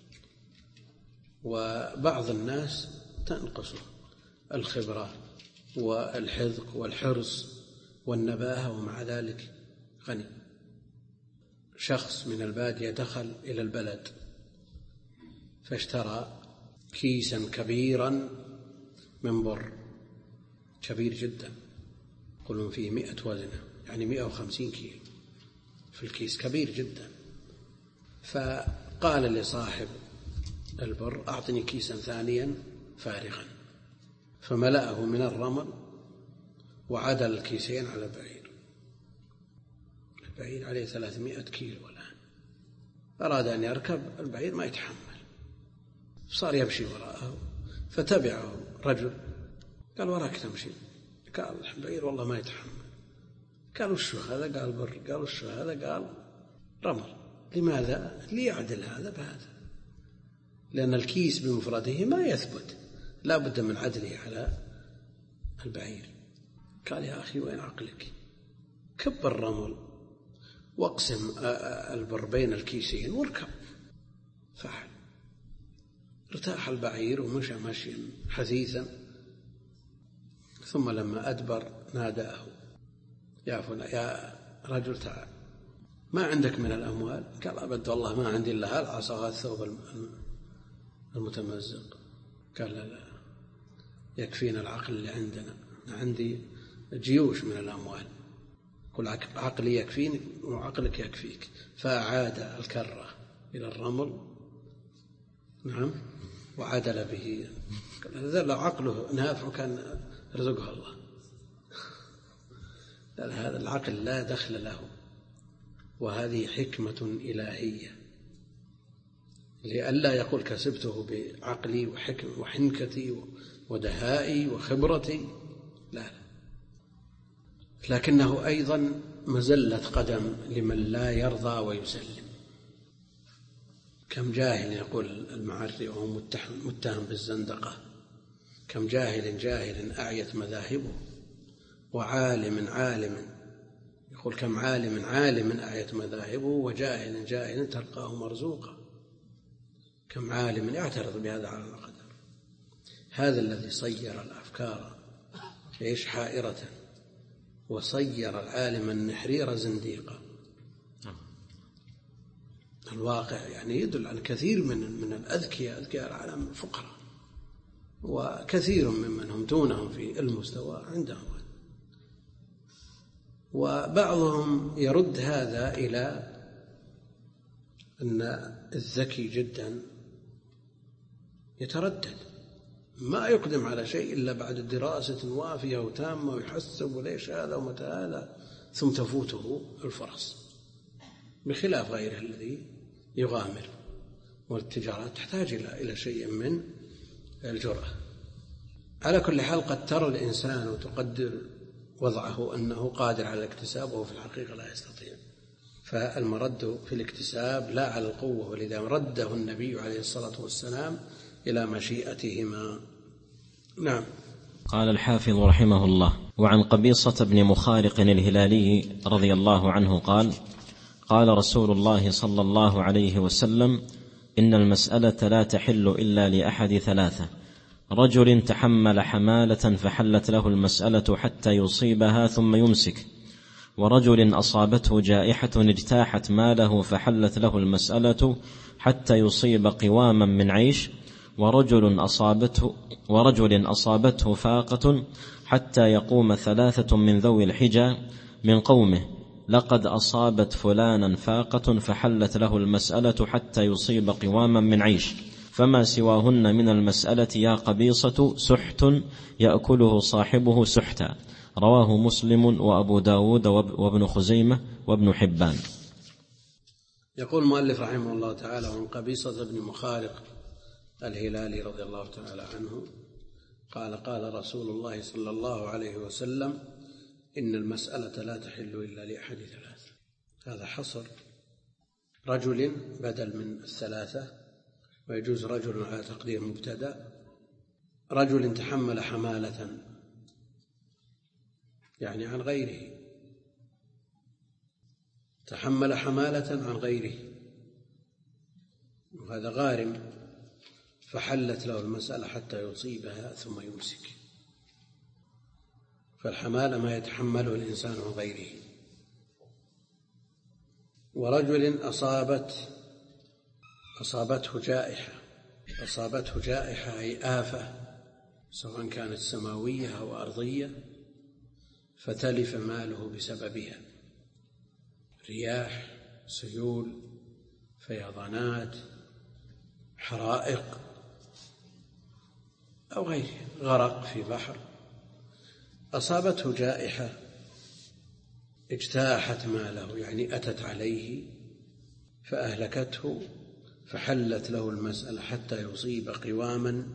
وبعض الناس تنقصه الخبرة والحذق والحرص والنباهة ومع ذلك غني. شخص من البادية دخل إلى البلد فاشترى كيسا كبيرا من بر كبير جدا، يقولون فيه 100 وزنة، يعني 150 كيلو في الكيس، كبير جدا. فقال لصاحب البر أعطني كيسا ثانيا فارغا، فملأه من الرمل وعدل الكيسين على البعير عليه 300 كيلو الآن. أراد أن يركب البعير ما يتحمل، صار يمشي وراءه، فتبعه رجل قال وراك تمشي؟ قال البعير والله ما يتحمل. قال وش هذا؟ قال بر. قال وش هذا؟ قال رمل. لماذا؟ ليعدل هذا بهذا، لأن الكيس بمفرده ما يثبت، لا بد من عدله على البعير. قال يا أخي وين عقلك؟ كب الرمل واقسم البر بين الكيسين واركب. فعل، ارتاح البعير ومشى مشيا حثيثا. ثم لما أدبر ناداه يا رجل تعال، ما عندك من الأموال؟ قال أبد والله ما عندي إلا العصا الثوب المتمزق. قال لا يكفينا العقل اللي عندنا، عندي جيوش من الأموال، كل عقلي يكفيني وعقلك يكفيك. فأعاد الكرة إلى الرمل، نعم، وعدل به. هذا لو عقله نافع كان رزقه الله، هذا العقل لا دخل له، وهذه حكمة إلهية لئلا يقول كسبته بعقلي وحنكتي ودهائي وخبرتي، لا، لكنه أيضا مزلة قدم لمن لا يرضى ويسلم. كم جاهل، يقول المعري وهو متهم بالزندقة، كم جاهل أعيت مذاهبه، وعالم يقول كم عالم أعيت مذاهبه، وجاهل تلقاه مرزوقا. كم عالم يعترض بهذا على القدر. هذا الذي صير الأفكار يعيش حائرة، وصير العالم النحرير زنديقا. الواقع يعني يدل على كثير من الأذكياء العالم فقراء، وكثير ممن هم دونهم في المستوى عندهم. وبعضهم يرد هذا إلى أن الذكي جدا يتردد، ما يقدم على شيء إلا بعد دراسة وافية وتامة، ويحسب وليش هذا ومتى هذا، ثم تفوته الفرص، بخلاف غيره الذي يغامر. والتجارات تحتاج إلى شيء من الجرأة. على كل حال قد ترى الإنسان وتقدر وضعه أنه قادر على الاكتساب وهو في الحقيقة لا يستطيع. فالمرد في الاكتساب لا على القوة، ولذا رده النبي عليه الصلاة والسلام إلى مشيئتهما. نعم. قال الحافظ رحمه الله: وعن قبيصة بن مخارق الهلالي رضي الله عنه قال: قال رسول الله صلى الله عليه وسلم: إن المسألة لا تحل إلا لأحد ثلاثة: رجل تحمل حمالة فحلت له المسألة حتى يصيبها ثم يمسك، ورجل أصابته جائحة اجتاحت ماله فحلت له المسألة حتى يصيب قواما من عيش، ورجل أصابته فاقة حتى يقوم 3 من ذوي الحجى من قومه لقد أصابت فلانا فاقة فحلت له المسألة حتى يصيب قواما من عيش فما سواهن من المسألة يا قبيصة سحت يأكله صاحبه سحتا. رواه مسلم وأبو داود وابن خزيمة وابن حبان. يقول المؤلف رحمه الله تعالى عن قبيصة بن مخارق الهلالي رضي الله تعالى عنه قال قال رسول الله صلى الله عليه وسلم إن المسألة لا تحل إلا لأحد 3. هذا حصر رجل بدل من 3 ويجوز رجل على تقدير مبتدأ. رجل تحمل حمالة يعني عن غيره، تحمل حمالة عن غيره وهذا غارم فحلت له المسألة حتى يصيبها ثم يمسك. فالحمالة ما يتحمله الإنسان عن غيره. ورجل أصابته جائحة أي آفة سواء كانت سماوية أو أرضية فتلف ماله بسببها، رياح، سيول، فيضانات، حرائق أو غيره، غرق في بحر. أصابته جائحة اجتاحت ماله يعني أتت عليه فأهلكته فحلت له المسألة حتى يصيب قواما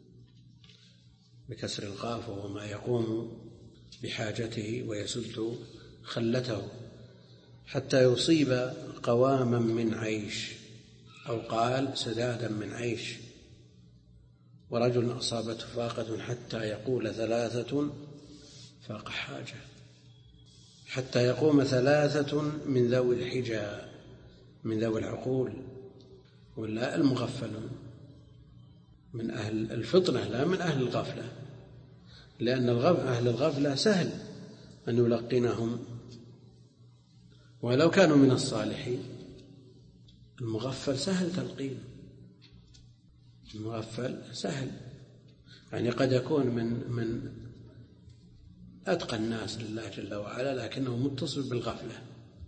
بكسر القاف وهو ما يقوم بحاجته ويسد خلته حتى يصيب قواما من عيش أو قال سدادا من عيش. ورجل أصابته فاقة حتى يقول 3 فاق حاجة حتى يقوم 3 من ذوي الحجى من ذوي العقول ولا المغفلون من أهل الفطنة لا من أهل الغفلة، لأن أهل الغفلة سهل أن يلقنهم ولو كانوا من الصالحين. المغفل سهل تلقين، المغفل سهل يعني قد يكون من أتقى الناس لله جل وعلا لكنه متصل بالغفلة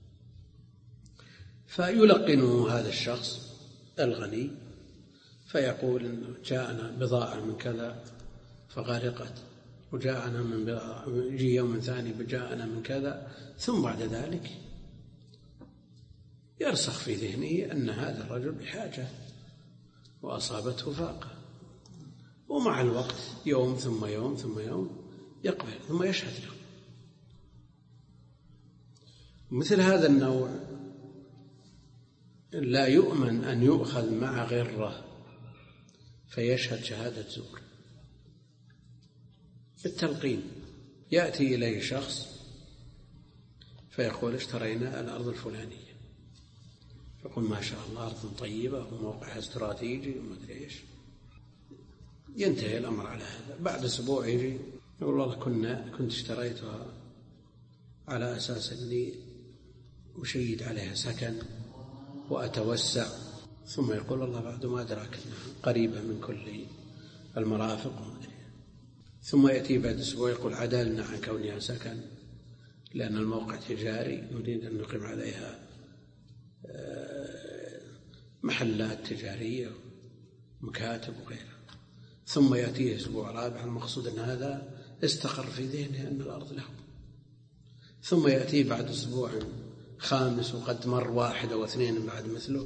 فيلقنه هذا الشخص الغني فيقول إن جاءنا بضاعة من كذا فغرقت وجاءنا من بضاعة يجي يوم ثاني بجاءنا من كذا ثم بعد ذلك يرسخ في ذهنه أن هذا الرجل بحاجة وأصابته فاقة ومع الوقت يوم ثم يوم ثم يوم يقبل ثم يشهد له. مثل هذا النوع لا يؤمن أن يؤخذ مع غرة فيشهد شهادة زور. بالتلقين يأتي إليه شخص فيقول اشترينا الأرض الفلانية يقول ما شاء الله أرض طيبة وموقعها استراتيجي وما أدري إيش. ينتهي الأمر على هذا. بعد أسبوع يجي يقول والله كنت اشتريتها على أساس أني أشيد عليها سكن وأتوسع، ثم يقول الله بعد ما أدراك أنها قريبة من كل المرافق. ثم يأتي بعد أسبوع يقول عدلنا عن كونها سكن لأن الموقع تجاري نريد أن نقيم عليها محلات تجارية مكاتب وغيرها. ثم يأتيه أسبوع رابع المقصود أن هذا استقر في ذهنه أن الأرض له. ثم يأتيه بعد أسبوع خامس وقد مر 1 أو 2 بعد مثله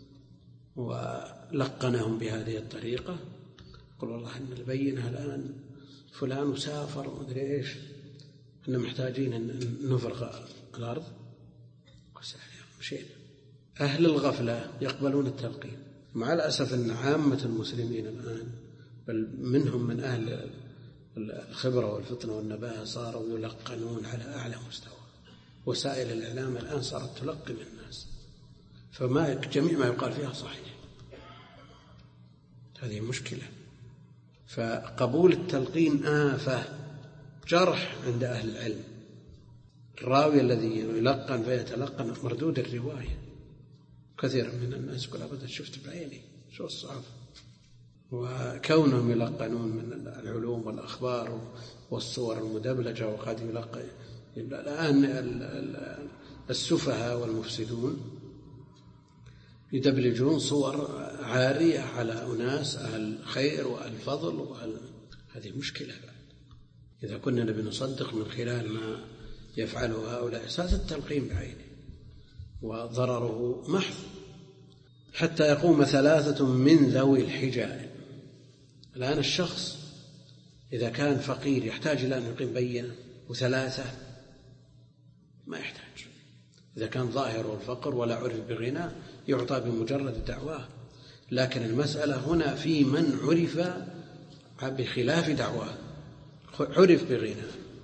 ولقنهم بهذه الطريقة يقول والله أن البينة الآن فلان وسافر ومدري إيش أننا محتاجين أن نفرغ الأرض مشينا. أهل الغفلة يقبلون التلقين مع الأسف أن عامة المسلمين الآن بل منهم من أهل الخبرة والفطنة والنباهة صاروا يلقنون على أعلى مستوى. وسائل الإعلام الآن صارت تلقن الناس فما جميع ما يقال فيها صحيح. هذه مشكلة. فقبول التلقين آفة جرح عند أهل العلم. الراوي الذي يلقن فيتلقن مردود الرواية. كثير من الناس يقول أبدا شفت بعيني شو الصعب وكونهم يلقنون من العلوم والأخبار والصور المدبلجة، وقد يلقن الآن السفهاء والمفسدون يدبلجون صور عارية على أناس أهل خير وأهل فضل هذه مشكلة. إذا كنا نبي نصدق من خلال ما يفعله هؤلاء، هذا التلقين بعينه وضرره محض، حتى يقوم 3 من ذوي الحجاب. الآن الشخص إذا كان فقير يحتاج إلى أن يقيم بينة، و3 ما يحتاج. إذا كان ظاهر الفقر ولا عرف بغنى يعطى بمجرد دعواه. لكن المسألة هنا في من عرف بخلاف دعواه، عرف بغنى،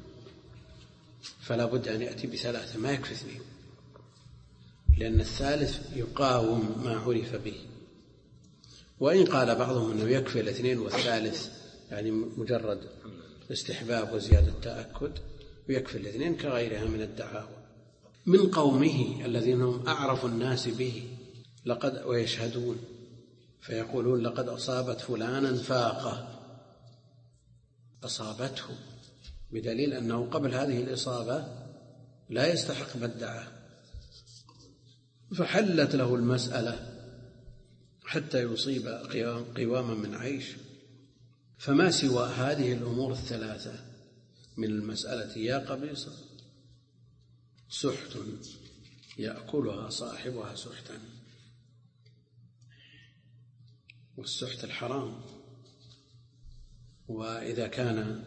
فلا بد أن يأتي ب3، ما يكفي 2، لأن الثالث يقاوم ما عرف به. وإن قال بعضهم أنه يكفي 2 والثالث يعني مجرد استحباب وزيادة تأكد، ويكفي 2 كغيرها من الدعاوى. من قومه الذين هم أعرف الناس به ويشهدون فيقولون لقد أصابت فلانا فاقة، أصابته بدليل أنه قبل هذه الإصابة لا يستحق ما ادعاه، فحلت له المسألة حتى يصيب قواما من عيش. فما سوى هذه الأمور 3 من المسألة يا قبيصة سحت يأكلها صاحبها سحتا. والسحت الحرام، وإذا كان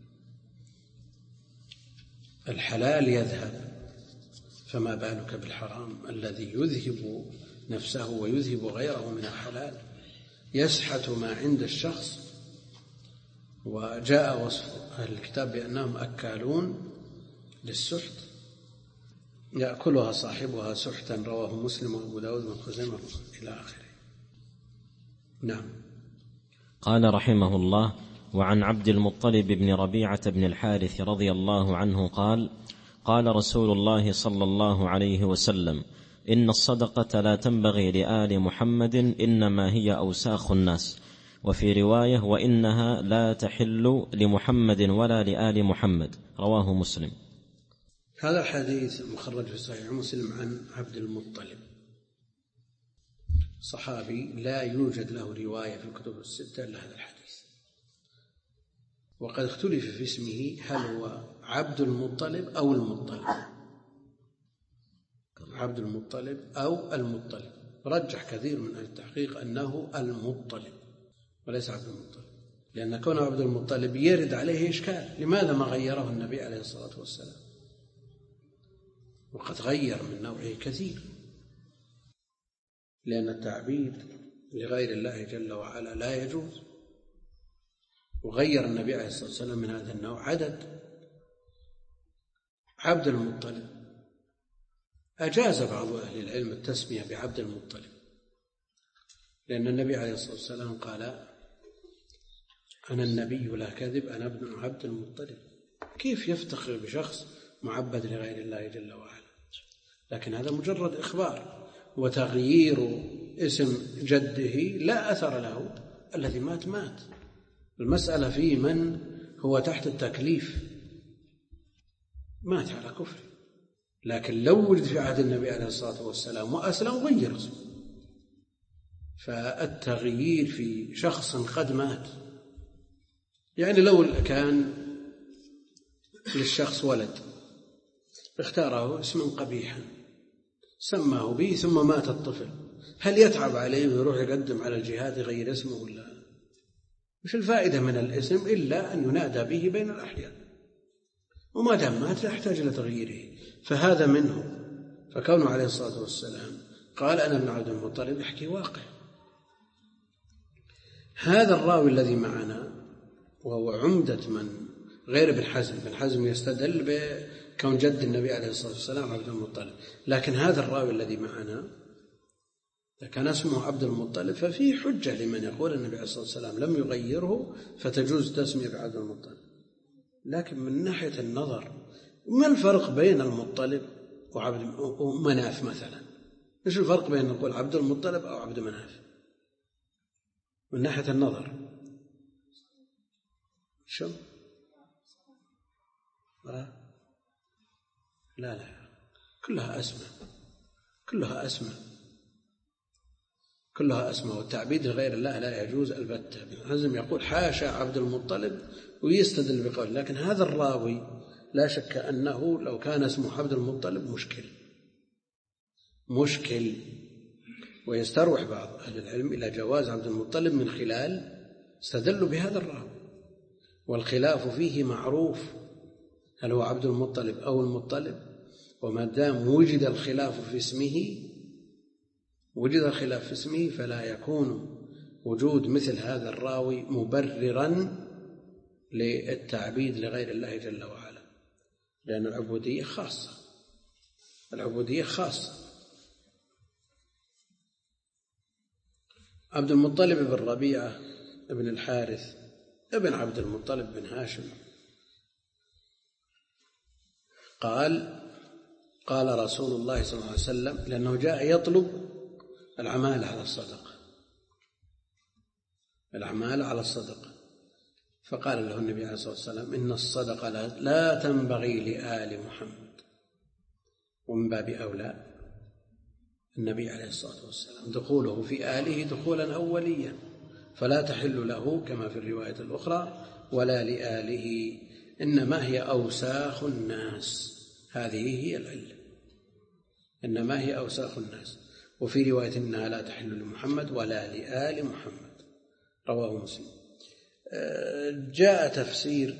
الحلال يذهب فما بالك بالحرام الذي يذهب نفسه ويذهب غيره من الحلال، يسحت ما عند الشخص. وجاء وصف أهل الكتاب بأنهم أكالون للسحت، يأكلها صاحبها سحتا، رواه مسلم وأبو داود وابن خزيمة إلى آخره. نعم. قال رحمه الله: وعن عبد المطلب بن ربيعة بن الحارث رضي الله عنه قال: قال رسول الله صلى الله عليه وسلم: إن الصدقة لا تنبغي لآل محمد، إنما هي أوساخ الناس. وفي رواية: وإنها لا تحل لمحمد ولا لآل محمد، رواه مسلم. هذا الحديث مخرج في صحيح مسلم عن عبد المطلب، صحابي لا يوجد له رواية في الكتب الستة إلا هذا الحديث. وقد اختلف في اسمه، هل هو عبد المطلب أو المطلب، عبد المطلب أو المطلب. رجح كثير من أهل التحقيق أنه المطلب وليس عبد المطلب، لأن كونه عبد المطلب يرد عليه إشكال، لماذا ما غيره النبي عليه الصلاة والسلام؟ وقد غير من نوعه كثير، لأن التعبيد لغير الله جل وعلا لا يجوز، وغير النبي عليه الصلاة والسلام من هذا النوع عدد. عبد المطلب أجاز بعض أهل العلم التسمية بعبد المطلب، لأن النبي عليه الصلاة والسلام قال: أنا النبي لا كذب، أنا ابن عبد المطلب. كيف يفتخر بشخص معبد لغير الله جل وعلا؟ لكن هذا مجرد إخبار، وتغيير اسم جده لا أثر له، الذي مات مات. المسألة في من هو تحت التكليف مات على كفر، لكن لو وجد في عهد النبي عليه الصلاة والسلام وأسلم غير اسمه. فالتغيير في شخص قد مات، يعني لو كان للشخص ولد اختاره اسما قبيحا سماه به ثم مات الطفل، هل يتعب عليه ويروح يقدم على الجهاد غير اسمه ولا؟ مش الفائدة من الاسم إلا أن ينادى به بين الأحيان، وما دام مات لا يحتاج إلى تغييره. فهذا منه. فكونه عليه الصلاة والسلام قال: أنا ابن عبد المطلب، يحكي واقع. هذا الراوي الذي معنا وهو عمدة من غير ابن حزم، ابن حزم يستدل بكون جد النبي عليه الصلاة والسلام عبد المطلب، لكن هذا الراوي الذي معنا إذا كان اسمه عبد المطلب ففيه حجة لمن يقول النبي عليه الصلاة والسلام لم يغيره فتجوز تسمية بعبد المطلب. لكن من ناحية النظر، ما الفرق بين المطلب ومناف مثلا؟ إيش الفرق بين نقول عبد المطلب أو عبد مناف؟ من ناحية النظر. شو؟ لا كلها أسماء والتعبيد لغير الله لا يجوز البتة. ابن حزم يقول حاشا عبد المطلب ويستدل بقول، لكن هذا الراوي لا شك أنه لو كان اسمه عبد المطلب مشكل، ويستروح بعض أهل العلم إلى جواز عبد المطلب من خلال استدلوا بهذا الراوي، والخلاف فيه معروف، هل هو عبد المطلب أو المطلب؟ وما دام وجد الخلاف في اسمه فلا يكون وجود مثل هذا الراوي مبررا للتعبيد لغير الله جل وعلا، لأن العبودية خاصة. عبد المطلب بن ربيعة ابن الحارث ابن عبد المطلب بن هاشم قال رسول الله صلى الله عليه وسلم، لأنه جاء يطلب العمال على الصدقة، فقال له النبي عليه الصلاة والسلام إن الصدقة لا تنبغي لآل محمد، ومن باب أولى النبي عليه الصلاة والسلام دخوله في آله دخولا أوليا، فلا تحل له كما في الرواية الأخرى ولا لآله، إنما هي أوساخ الناس. هذه هي العلة، إنما هي أوساخ الناس. وفي رواية إنها لا تحل لمحمد ولا لآل محمد، رواه مسلم. جاء تفسير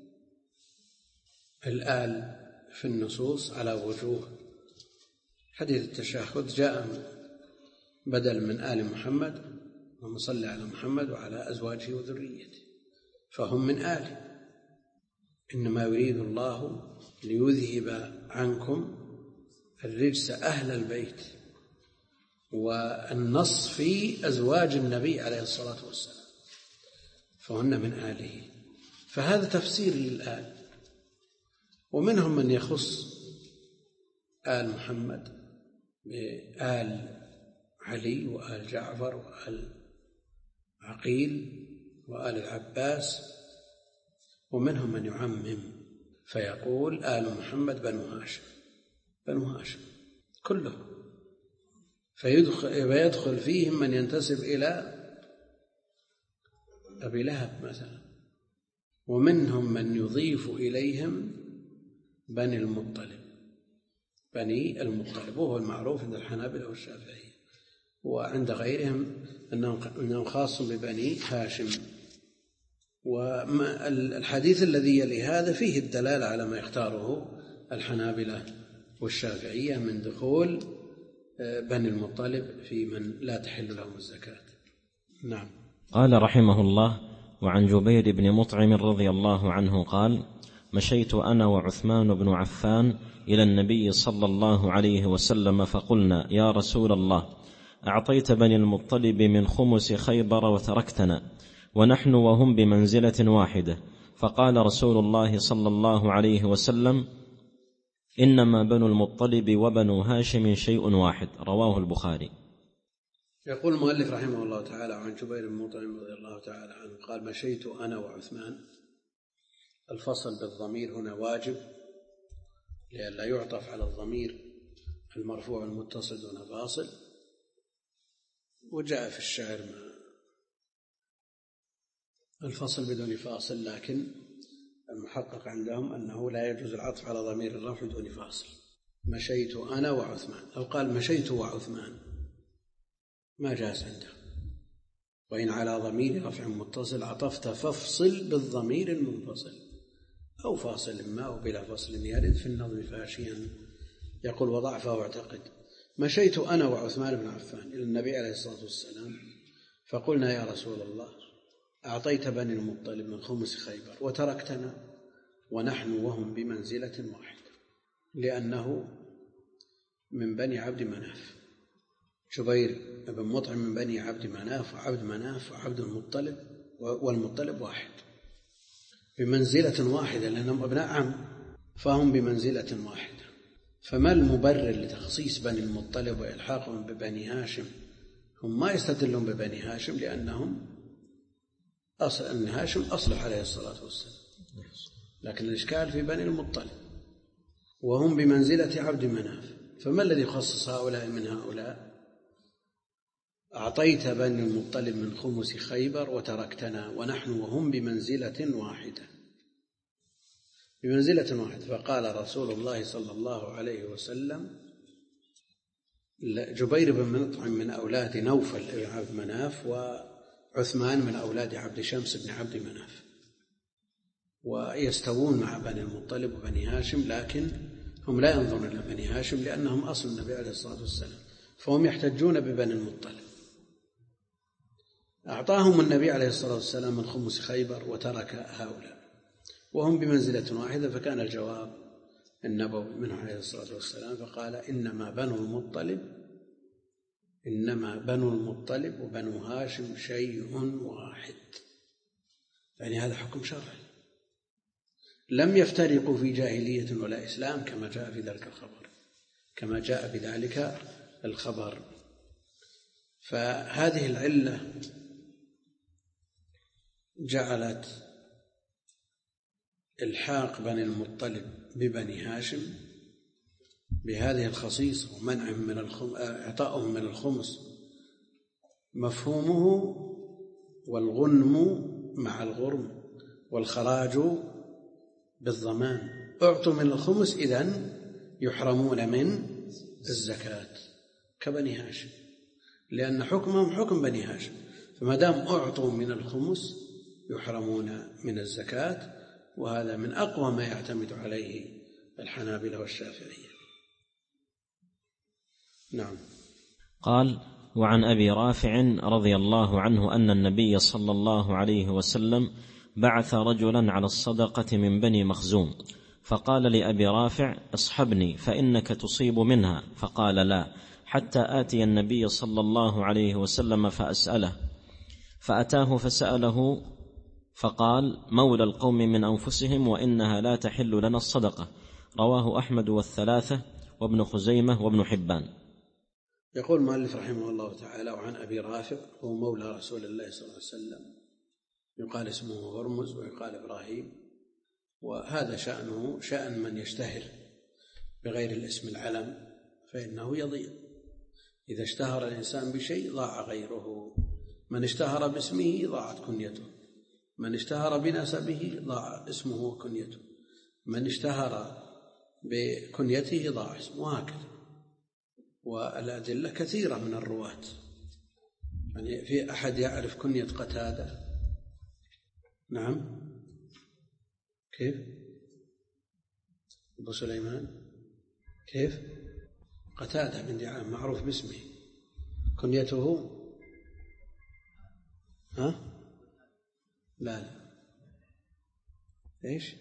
الآل في النصوص على وجوه. حديث التشهد جاء بدل من آل محمد ومصلى على محمد وعلى أزواجه وذريته، فهم من آله. إنما يريد الله ليذهب عنكم الرجس أهل البيت، والنص في أزواج النبي عليه الصلاة والسلام، فهن من آله. فهذا تفسير للآل. ومنهم من يخص آل محمد بآل علي وآل جعفر وآل عقيل وآل العباس، ومنهم من يعمم فيقول آل محمد بنو هاشم كلهم، فيدخل فيهم من ينتسب إلى أبي لهب مثلا، ومنهم من يضيف إليهم بني المطلب، وهو المعروف عند الحنابلة والشافعية، وعند غيرهم أنهم خاص ببني هاشم. والحديث الذي يلي هذا فيه الدلالة على ما يختاره الحنابلة والشافعية من دخول بني المطلب في من لا تحل لهم الزكاة. نعم. قال رحمه الله: وعن جبير بن مطعم رضي الله عنه قال: مشيت أنا وعثمان بن عفان إلى النبي صلى الله عليه وسلم فقلنا: يا رسول الله، أعطيت بني المطلب من خمس خيبر وتركتنا ونحن وهم بمنزلة واحدة. فقال رسول الله صلى الله عليه وسلم: إنما بنو المطلب وبنو هاشم شيء واحد. رواه البخاري. يقول المؤلف رحمه الله تعالى عن جبير بن مطعم رضي الله تعالى عنه قال: مشيت أنا وعثمان. الفصل بالضمير هنا واجب لئلا يعطف على الضمير المرفوع المتصل دون فاصل، وجاء في الشعر الفصل بدون فاصل، لكن المحقق عندهم أنه لا يجوز العطف على ضمير الرفع دون فاصل. مشيت أنا وعثمان، أو قال مشيت وعثمان ما جاز عنده، وإن على ضمير رفع متصل عطفت فافصل بالضمير المنفصل، أو فاصل ما أو بلا فصل يرد في النظم فاشيا. يقول: وضعفه واعتقد. مشيت أنا وعثمان بن عفان إلى النبي عليه الصلاة والسلام فقلنا: يا رسول الله، أعطيت بني المطلب من خمس خيبر وتركتنا ونحن وهم بمنزلة واحدة، لأنه من بني عبد مناف. جبير بن مطعم من بني عبد مناف، وعبد مناف وعبد المطلب والمطلب واحد، بمنزلة واحدة، لأنهم أبناء عم، فهم بمنزلة واحدة. فما المبرر لتخصيص بني المطلب وإلحاقهم ببني هاشم؟ هم ما يستدلون ببني هاشم لأنهم أصل أن هاشم أصلح عليه الصلاة والسلام، لكن الإشكال في بني المطلب وهم بمنزلة عبد مناف، فما الذي يخصص هؤلاء من هؤلاء؟ أعطيت بني المطلب من خمس خيبر وتركتنا ونحن وهم بمنزلة واحدة، بمنزلة واحدة. فقال رسول الله صلى الله عليه وسلم: جبير بن مطعم من أولاد نوفل بن عبد مناف، وعثمان من أولاد عبد شمس بن عبد مناف، ويستوون مع بني المطلب وبني هاشم، لكن هم لا ينظرون إلى بني هاشم لأنهم أصل النبي عليه الصلاة والسلام، فهم يحتجون ببني المطلب. أعطاهم النبي عليه الصلاة والسلام من خمس خيبر وترك هؤلاء وهم بمنزلة واحدة، فكان الجواب النبوي منه عليه الصلاة والسلام، فقال: إنما بنو المطلب وبنو هاشم شيء واحد، يعني هذا حكم شرعي، لم يفترقوا في جاهلية ولا إسلام كما جاء بذلك الخبر. فهذه العلة جعلت الحاق بني المطلب ببني هاشم بهذه الخصيصة ومنعهم من إعطائهم من الخمس مفهومه والغنم مع الغرم والخراج بالضمان. أعطوا من الخمس إذن يحرمون من الزكاة كبني هاشم، لأن حكمهم حكم بني هاشم، فما دام أعطوا من الخمس يحرمون من الزكاة، وهذا من أقوى ما يعتمد عليه الحنابلة والشافعية. نعم. قال: وعن أبي رافع رضي الله عنه أن النبي صلى الله عليه وسلم بعث رجلا على الصدقة من بني مخزوم، فقال لأبي رافع: اصحبني فإنك تصيب منها، فقال: لا، حتى آتي النبي صلى الله عليه وسلم فأسأله، فأتاه فسأله فقال: مولى القوم من أنفسهم وإنها لا تحل لنا الصدقة. رواه أحمد والثلاثة وابن خزيمة وابن حبان. يقول المؤلف رحمه الله تعالى: وعن أبي رافع هو مولى رسول الله صلى الله عليه وسلم، يقال اسمه هرمز ويقال إبراهيم، وهذا شأنه شأن من يشتهر بغير الاسم العلم فإنه يضيع. إذا اشتهر الإنسان بشيء ضاع غيره، من اشتهر باسمه ضاعت كنيته، من اشتهر بنسبه ضاع اسمه وكنيته، من اشتهر بكنيته ضاع اسمه، وهكذا. والأدلة كثيرة من الرواة، يعني في أحد يعرف كنية قتادة؟ نعم. كيف؟ أبو سليمان كيف؟ قتادة بن دعامة معروف باسمه، كنيته لا إيش؟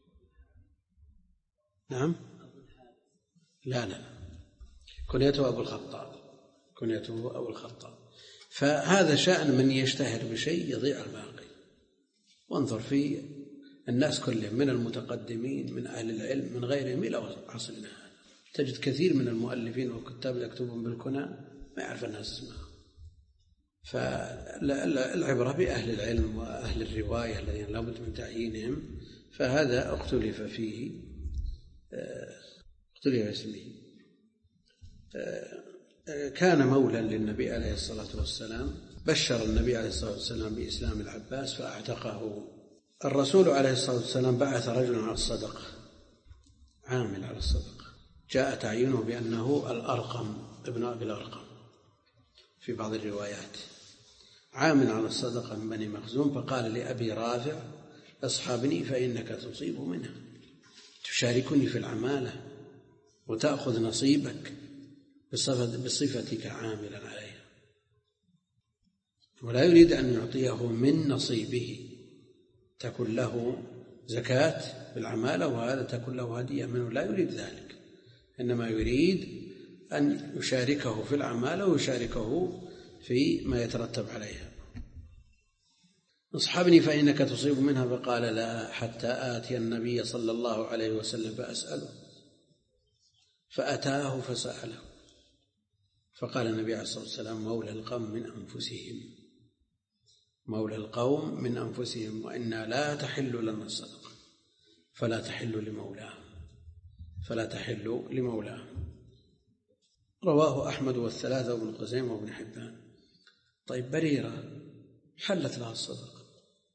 نعم. لا كنيته أبو الخطاب. فهذا شأن من يشتهر بشيء يضيع الباقي. وانظر في الناس كلهم من المتقدمين من أهل العلم من غيرهم إلى عصرنا هذا، تجد كثير من المؤلفين والكتاب يكتبون بالكنى ما يعرف الناس اسمها. فالعبرة بأهل العلم وأهل الرواية الذين لا بد من تعيينهم، فهذا اختلف اسمه. كان مولى للنبي عليه الصلاة والسلام، بشر النبي عليه الصلاة والسلام بإسلام العباس فأعتقه. الرسول عليه الصلاة والسلام بعث رجلا على الصدقة، عامل على الصدقة، جاء تعيينه بأنه الأرقم ابن أبي الأرقم في بعض الروايات، عامل على الصدقة من بني مخزوم، فقال لأبي رافع: اصحبني فإنك تصيب منها، تشاركني في العمالة وتأخذ نصيبك بصفتك عاملا عليها. ولا يريد أن يعطيه من نصيبه، تكون له زكاة بالعمالة وهذا تكون له هدية منه، لا يريد ذلك، إنما يريد أن يشاركه في العمالة ويشاركه في ما يترتب عليها. اصحبني فإنك تصيب منها، فقال: لا، حتى آتي النبي صلى الله عليه وسلم فأسأله. فأتاه فسأله، فقال النبي عليه الصلاة والسلام: مولى القوم من أنفسهم. مولى القوم من أنفسهم، وإنا لا تحل لنا الصدقة فلا تحل لمولاه. رواه أحمد والثلاثة وابن خزيمة وابن حبان. طيب بريرة حلت لها الصدقة،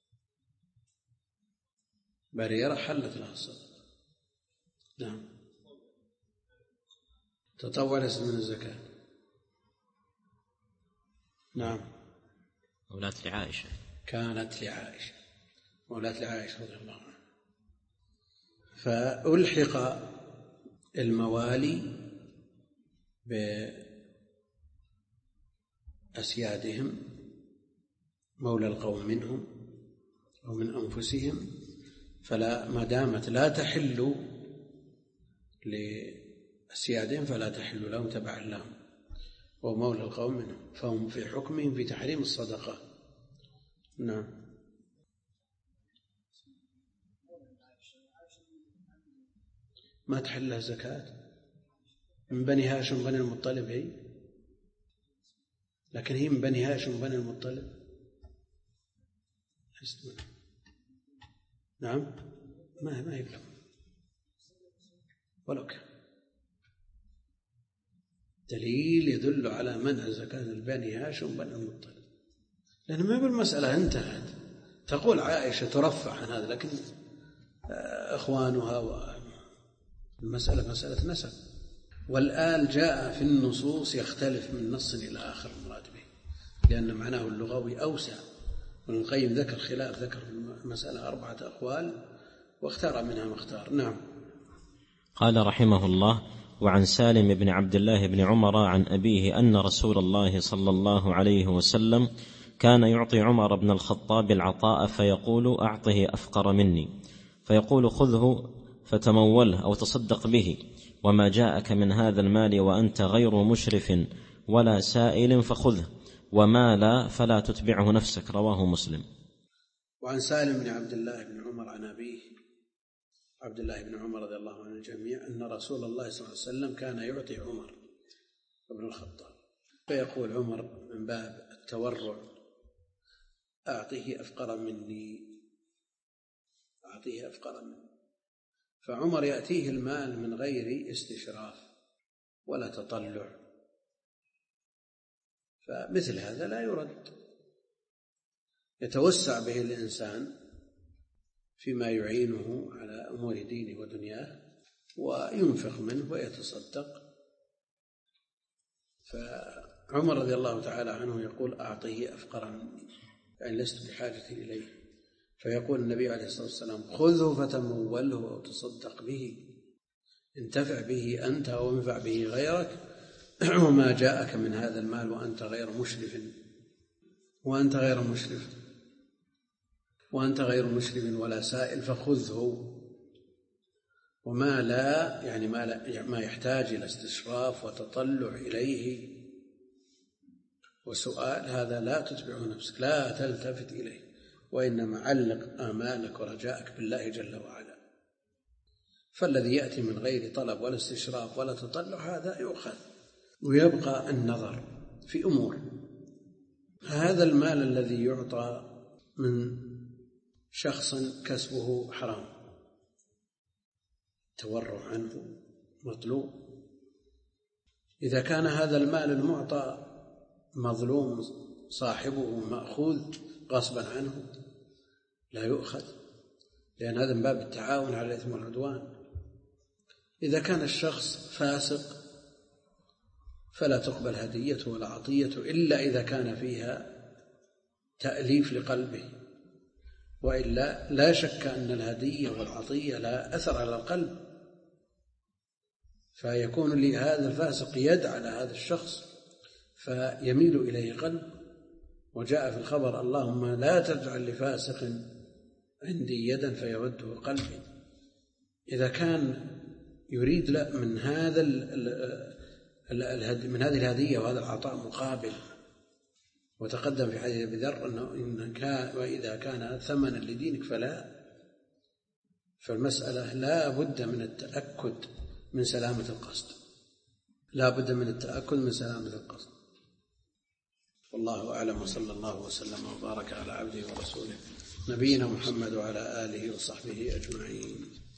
نعم، تطوع ليس من الزكاة. نعم، مولاة لعائشة، كانت لعائشة، مولاة لعائشة رضي الله عنها. فألحق الموالي بأسيادهم، مولى القوم منهم أو من أنفسهم، فلا ما دامت لا تحل لأسيادهم فلا تحل لهم تبعا لهم، ومولى القوم منهم، فهم في حكمهم في تحريم الصدقة. نعم. ما تحل لها زكاة، من بني هاشم بني المطلب هي، لكن هي من بني هاشم بني المطلب. نعم، ما يبلغ ولو كان دليل يدل على منع زكاة البني هاشم بني المطلب، لأن ما بالمسألة انتهت. تقول عائشة ترفع عن هذا، لكن إخوانها والمسألة مسألة نسب، والآن جاء في النصوص يختلف من نص إلى آخر المراد به، لأن معناه اللغوي أوسع. ابن القيم ذكر خلاف، ذكر في المسألة 4 أقوال واختار منها ما اختار. نعم. قال رحمه الله: وعن سالم بن عبد الله بن عمر عن أبيه أن رسول الله صلى الله عليه وسلم كان يعطي عمر بن الخطاب العطاء فيقول: أعطه أفقر مني، فيقول: خذه فتموله أو تصدق به، وما جاءك من هذا المال وأنت غير مشرف ولا سائل فخذه، وما لا فلا تتبعه نفسك. رواه مسلم. وعن سالم بن عبد الله بن عمر عن أبيه عبد الله بن عمر رضي الله عنه الجميع أن رسول الله صلى الله عليه وسلم كان يعطي عمر بن الخطاب، فيقول عمر من باب التورع: أعطيه أفقر مني. فعمر يأتيه المال من غير استشراف ولا تطلع، فمثل هذا لا يرد، يتوسع به الإنسان فيما يعينه على أمور دينه ودنياه وينفق منه ويتصدق. فعمر رضي الله تعالى عنه يقول: أعطيه أفقر مني، يعني لست بحاجة إليه. فيقول النبي عليه الصلاة والسلام: خذه فتموله وتصدق به، انتفع به أنت وانفع به غيرك، وما جاءك من هذا المال وأنت غير مشرف ولا سائل فخذه، وما لا يعني ما يحتاج إلى استشراف وتطلع إليه وسؤال، هذا لا تتبعه نفسك، لا تلتفت إليه، وإنما علق آمالك ورجاءك بالله جل وعلا. فالذي يأتي من غير طلب ولا استشراف ولا تطلع هذا يؤخذ، ويبقى النظر في أمور. هذا المال الذي يعطى من شخص كسبه حرام، تورع عنه مطلوب. إذا كان هذا المال المعطى مظلوم صاحبه مأخوذ غصبا عنه لا يؤخذ، لأن هذا من باب التعاون على الإثم والعدوان. إذا كان الشخص فاسق فلا تقبل هديته ولا عطيته إلا إذا كان فيها تأليف لقلبه، وإلا لا شك أن الهدية والعطية لا أثر على القلب، فيكون لهذا الفاسق يد على هذا الشخص فيميل إليه قلب. وجاء في الخبر: اللهم لا تجعل لفاسق عندي يدا فيرده قلبي. إذا كان يريد من هذه الهدية وهذا العطاء مقابل، وتقدم في حديث أبي ذر أنه وإذا كان ثمنا لدينك فلا، فالمسألة لا بد من التأكد من سلامة القصد، والله أعلم، وصلى الله وسلم وبارك على عبده ورسوله نبينا محمد وعلى آله وصحبه أجمعين.